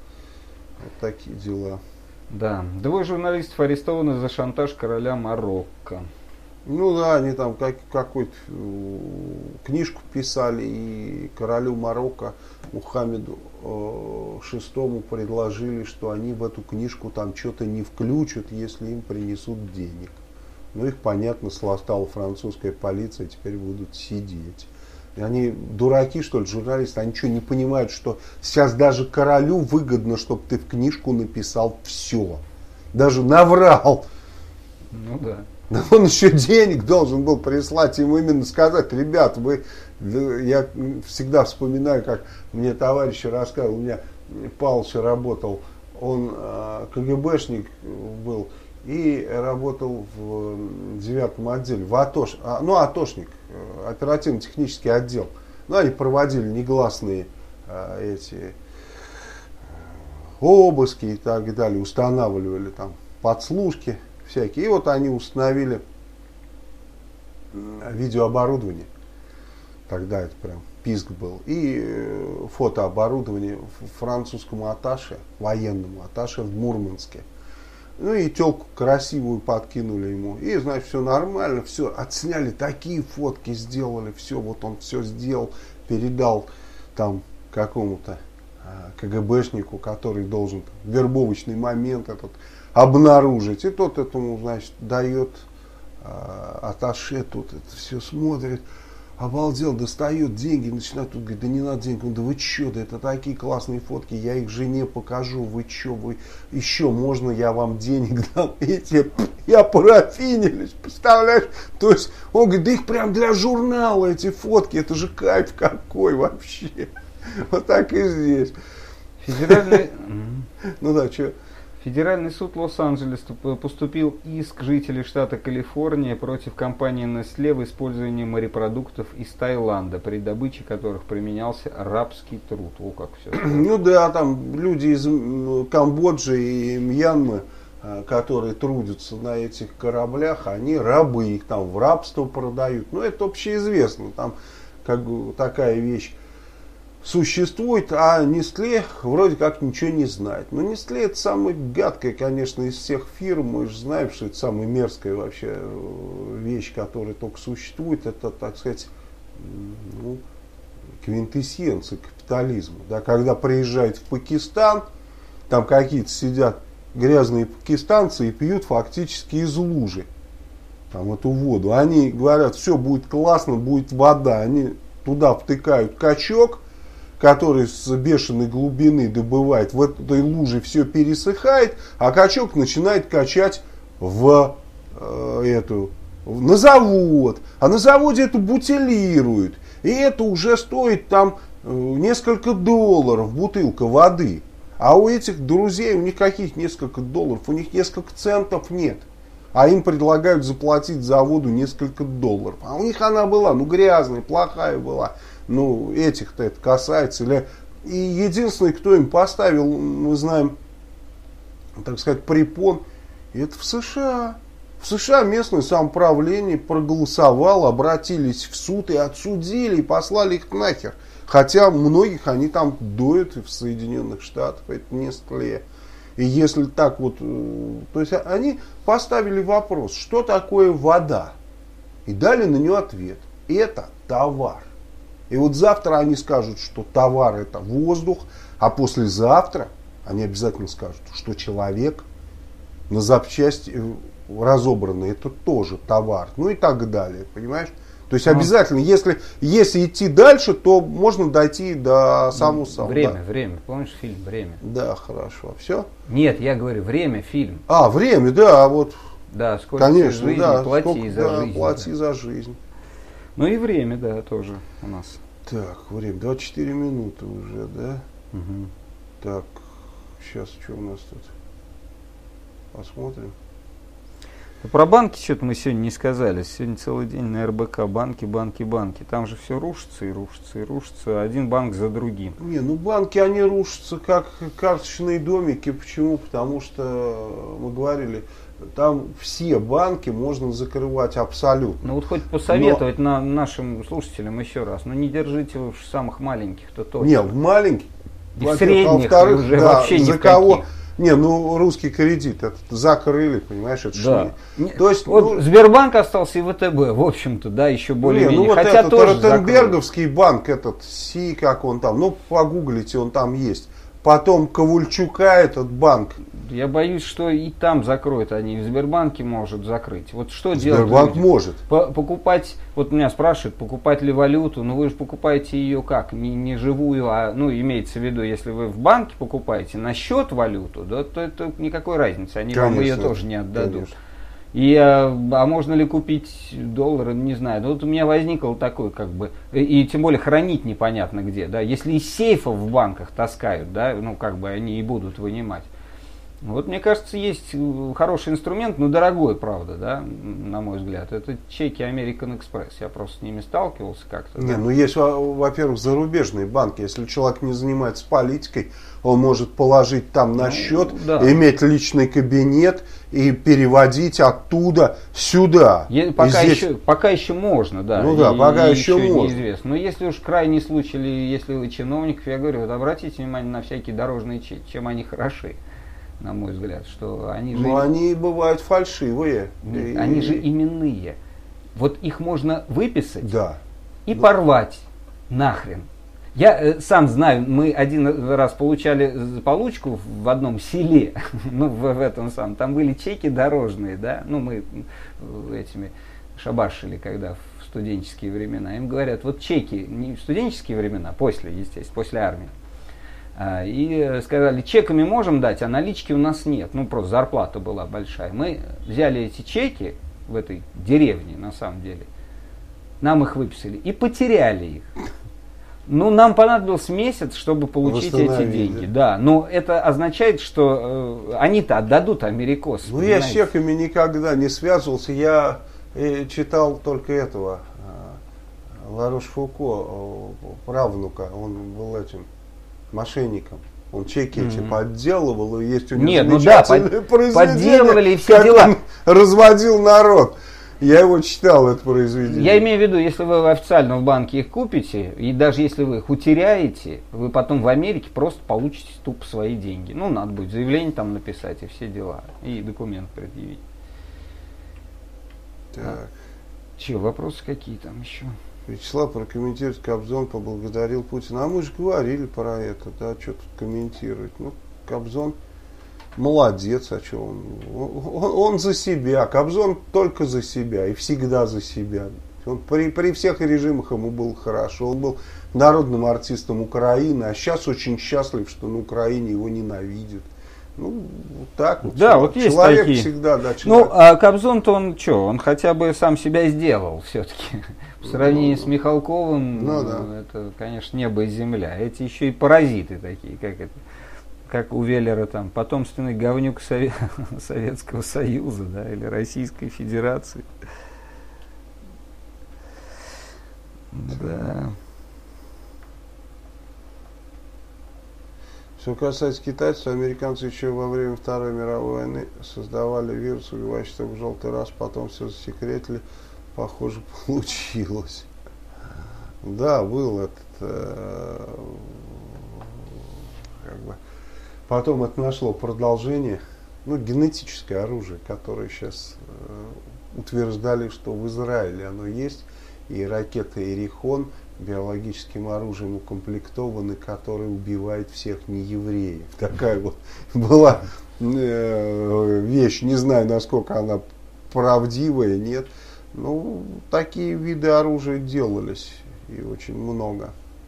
такие дела. Да. 2 журналистов арестованы за шантаж короля Марокко. Ну да, они там какую-то книжку писали, и королю Марокко Мухаммеду VI предложили, что они в эту книжку там что-то не включат, если им принесут денег. Ну их, понятно, сластала французская полиция, теперь будут сидеть. И они дураки, что ли, журналисты, они что, не понимают, что сейчас даже королю выгодно, чтобы ты в книжку написал все. Даже наврал. Ну да. Но он еще денег должен был прислать, ему именно сказать: ребят, я всегда вспоминаю, как мне товарищ рассказывал, у меня Павлович работал, он КГБшник был и работал в 9-м отделе, в атошник, оперативно-технический отдел. Ну, они проводили негласные эти обыски и так далее, устанавливали там подслушки всякие. И вот они установили видеооборудование. Тогда это прям писк был. И фотооборудование в французском атташе, военном атташе в Мурманске. Ну и телку красивую подкинули ему. И, значит, все нормально, все. Отсняли такие фотки, сделали, все. Вот он все сделал, передал там какому-то КГБшнику, который должен вербовочный момент этот обнаружить. И тот этому, значит, дает атташе, тут это все смотрит. Обалдел, достает деньги, начинает тут говорить: да не надо денег. Да вы че, да это такие классные фотки, я их жене покажу, вы че, вы еще можно я вам денег дам? Эти, я парафинились, представляешь? То есть он говорит: да их прям для журнала эти фотки, это же кайф какой вообще. Вот так и здесь. Ну да, что? Федеральный суд Лос-Анджелеса поступил иск жителей штата Калифорния против компании Nestlé в использовании морепродуктов из Таиланда, при добыче которых применялся рабский труд. О, как все. Ну да, там люди из Камбоджи и Мьянмы, которые трудятся на этих кораблях, они рабы, их там в рабство продают. Ну это общеизвестно, там как бы такая вещь существует, а Nestlé вроде как ничего не знает. Но Nestlé это самая гадкая, конечно, из всех фирм. Мы же знаем, что это самая мерзкая вообще вещь, которая только существует. Это, так сказать, ну, квинтэссенция капитализма. Да, когда приезжают в Пакистан, там какие-то сидят грязные пакистанцы и пьют фактически из лужи там эту воду. Они говорят: все будет классно, будет вода. Они туда втыкают качок, который с бешеной глубины добывает, в этой луже все пересыхает, а качок начинает качать на завод. А на заводе это бутилируют. И это уже стоит там несколько $, бутылка воды. А у этих друзей, у них каких несколько долларов, у них несколько центов нет. А им предлагают заплатить за воду несколько долларов. А у них она была, грязная, плохая была. Этих-то это касается. И единственный, кто им поставил, мы знаем, так сказать, препон, это в США. В США местное самоуправление проголосовало, обратились в суд и отсудили, и послали их нахер. Хотя многих они там дуют в Соединенных Штатах, это Нестле. И если так вот, то есть они поставили вопрос, что такое вода? И дали на него ответ. Это товар. И вот завтра они скажут, что товар это воздух, а послезавтра они обязательно скажут, что человек на запчасти разобранный это тоже товар. И так далее, понимаешь? То есть обязательно, если идти дальше, то можно дойти до самого самого. Время. Помнишь фильм «Время»? Да, хорошо. Все? Нет, я говорю, «Время» фильм. Время, да, вот. Да, сколько конечно, жизни, да, плати за жизнь. Плати за жизнь. И время, да, тоже у нас. Так, время, 24 минуты уже, да? Угу. Так, сейчас что у нас тут? Посмотрим. Про банки что-то мы сегодня не сказали. Сегодня целый день на РБК банки. Там же все рушится и рушится и рушится. Один банк за другим. Банки, они рушатся как карточные домики. Почему? Потому что, мы говорили, там все банки можно закрывать абсолютно. Хоть посоветовать нашим слушателям еще раз. Не держите уж самых маленьких, то точно. Нет, в маленьких. И в средних уже вообще за никаких. Кого? Русский кредит это закрыли, понимаешь, это да. То есть, Сбербанк остался и ВТБ, в общем-то, да, еще более-менее. Хотя этот тоже Ротенберговский банк, этот СИ, как он там, погуглите, он там есть. Потом Ковальчука этот банк. Я боюсь, что и там закроют они, и в Сбербанке может закрыть. Вот что делать? Сбербанк может. Покупать, вот меня спрашивают, покупать ли валюту, вы же покупаете ее как? Не живую, а, имеется в виду, если вы в банке покупаете на счет валюту, да, то это никакой разницы, они вам ее тоже не отдадут. Конечно. А можно ли купить доллары, не знаю. У меня возникло такое, и тем более хранить непонятно где, да, если из сейфов в банках таскают, да, они и будут вынимать. Мне кажется, есть хороший инструмент, дорогой, правда, да, на мой взгляд. Это чеки American Express. Я просто с ними сталкивался как-то. Есть, во-первых, зарубежные банки. Если человек не занимается политикой, он может положить там на счет, иметь личный кабинет и переводить оттуда сюда. Пока еще можно, да. Пока еще можно. Неизвестно. Но если уж крайний случай, или если вы чиновников, я говорю, обратите внимание на всякие дорожные чеки, чем они хороши. На мой взгляд, что они же... они бывают фальшивые. Нет, они же именные. Вот их можно выписать и Да. порвать нахрен. Я сам знаю, мы один раз получали получку в одном селе, в этом самом, там были чеки дорожные, да, мы этими шабашили, когда в студенческие времена. Им говорят, вот чеки, не в студенческие времена, естественно, после армии. И сказали, чеками можем дать, а налички у нас нет. Просто зарплата была большая. Мы взяли эти чеки в этой деревне, на самом деле. Нам их выписали и потеряли их. Нам понадобился месяц, чтобы получить эти деньги. Да, но это означает, что они-то отдадут америкос. Я с чеками никогда не связывался. Я читал только этого Ларош-Фуко, правнука. Он был этим мошенником. Он чеки эти подделывал, и есть у него замечательное произведение, подделывали и все дела. Он разводил народ. Я его читал, это произведение. Я имею в виду, если вы официально в банке их купите, и даже если вы их утеряете, вы потом в Америке просто получите тупо свои деньги. Надо будет заявление там написать и все дела, и документ предъявить. Так. Вопросы какие там еще? Вячеслав прокомментирует, Кобзон поблагодарил Путина. А мы же говорили про это, да, что тут комментировать. Кобзон молодец, а что он за себя. Кобзон только за себя и всегда за себя. Он при всех режимах ему было хорошо. Он был народным артистом Украины, а сейчас очень счастлив, что на Украине его ненавидят. Вот так вот. Да, вот есть человек такие. Всегда, да, человек. А Кобзон-то он хотя бы сам себя сделал все-таки. В сравнении с Михалковым, это, конечно, небо и земля. Эти еще и паразиты такие, как у Веллера там, потомственный говнюк Советского Союза, да, или Российской Федерации. Да. Что касается китайцев, американцы еще во время Второй мировой войны создавали вирус, убивающий только желтый раз, потом все засекретили. Похоже, получилось. Да, был этот, как бы, потом это нашло продолжение, ну, генетическое оружие, которое сейчас утверждали, что в Израиле оно есть, и ракета «Иерихон» биологическим оружием укомплектованы, который убивает всех неевреев. Такая вот была вещь, не знаю, насколько она правдивая, нет. Ну, такие виды оружия делались, и очень много.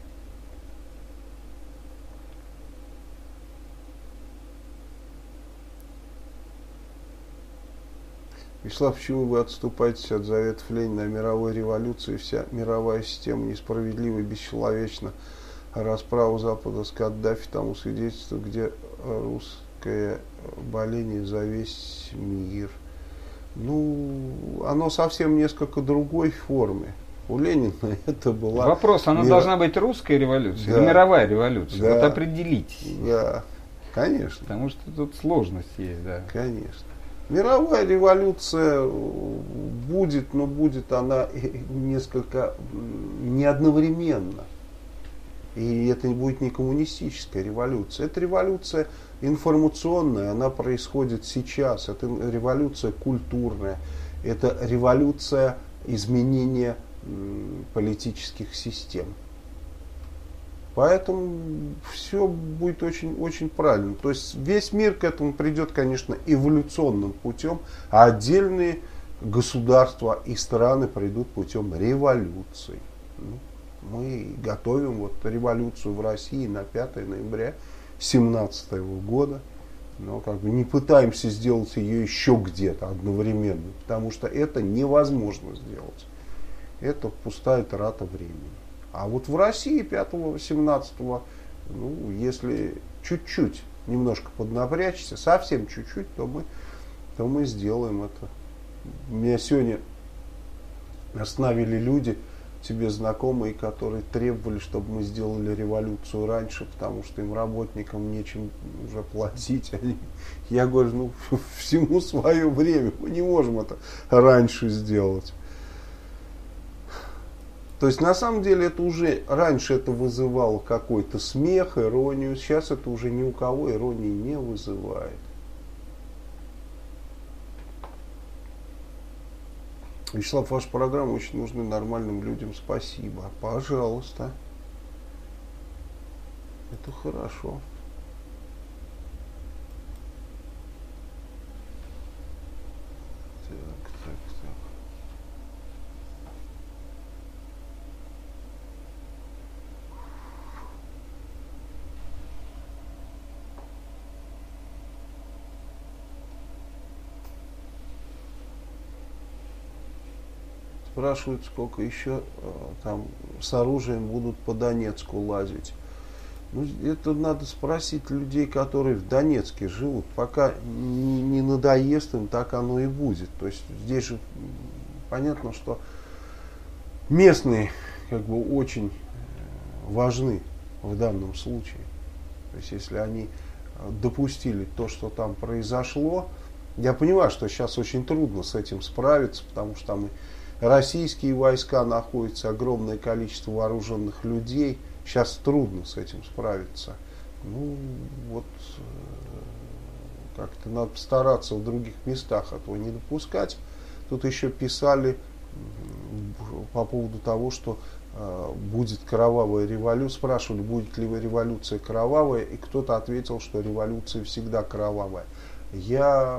Вячеслав, почему вы отступаетесь от заветов Ленина о мировой революции? Вся мировая система несправедлива и бесчеловечна. Расправа Запада с Каддафи тому свидетельство, где русское боление за весь мир. Ну, оно совсем несколько другой форме. У Ленина это была... Вопрос, она должна быть русская революция, да, или мировая революция? Да. Вот определитесь. Да, конечно. Потому что тут сложность есть, да. Конечно. Мировая революция будет, но будет она несколько не одновременно. И это будет не коммунистическая революция. Это революция информационная, она происходит сейчас. Это революция культурная. Это революция изменения политических систем. Поэтому все будет очень, очень правильно. То есть весь мир к этому придет, конечно, эволюционным путем, а отдельные государства и страны придут путем революции. Мы готовим вот революцию в России на 5 ноября 2017 года, но как бы не пытаемся сделать ее еще где-то одновременно, потому что это невозможно сделать. Это пустая трата времени. А вот в России 5-18, ну, если чуть-чуть, немножко поднапрячься, совсем чуть-чуть, то мы сделаем это. Меня сегодня остановили люди, тебе знакомые, которые требовали, чтобы мы сделали революцию раньше, потому что им, работникам, нечем уже платить. Я говорю, ну, всему свое время, мы не можем это раньше сделать. То есть на самом деле это уже раньше это вызывало какой-то смех, иронию, сейчас это уже ни у кого иронии не вызывает. Вячеслав, ваша программа очень нужна нормальным людям, спасибо. Пожалуйста. Это хорошо. Так. Спрашивают, сколько еще там с оружием будут по Донецку лазить. Ну, это надо спросить людей, которые в Донецке живут. Пока не надоест им, так оно и будет. То есть здесь же понятно, что местные как бы очень важны в данном случае. То есть если они допустили то, что там произошло, я понимаю, что сейчас очень трудно с этим справиться, потому что там и российские войска находятся, огромное количество вооруженных людей. Сейчас трудно с этим справиться. Ну, вот как-то надо постараться в других местах этого не допускать. Тут еще писали по поводу того, что будет кровавая революция. Спрашивали, будет ли революция кровавая, и кто-то ответил, что революция всегда кровавая. Я,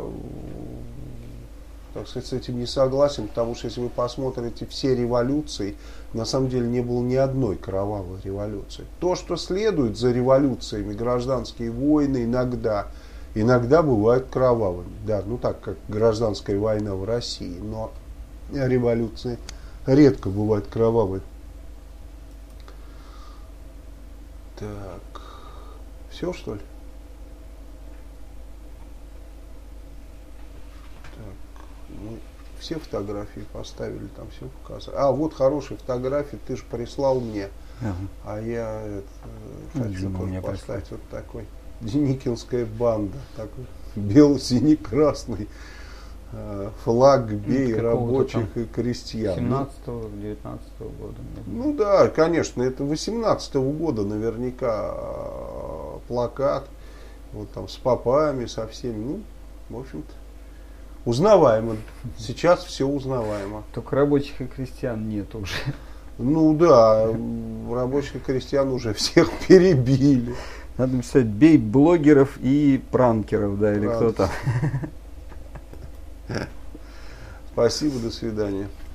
так сказать, с этим не согласен, потому что если вы посмотрите все революции, на самом деле не было ни одной кровавой революции. То, что следует за революциями, гражданские войны иногда бывают кровавыми. Да, ну так, как гражданская война в России, но революции редко бывают кровавые. Так, все что ли? Мы все фотографии поставили, там все показали. А, вот хорошие фотографии, ты же прислал мне. А я хочу поставить вот такой. Деникинская банда. Такой бело-синий-красный флаг бей рабочих и крестьян. 17-19 года. Ну да, конечно, это 18-го года наверняка плакат. Вот там с попами, со всеми. Ну, в общем-то, узнаваемо. Сейчас все узнаваемо. Только рабочих и крестьян нет уже. Ну да, рабочих и крестьян уже всех перебили. Надо писать бей блогеров и пранкеров, да, или кто-то. Спасибо, до свидания.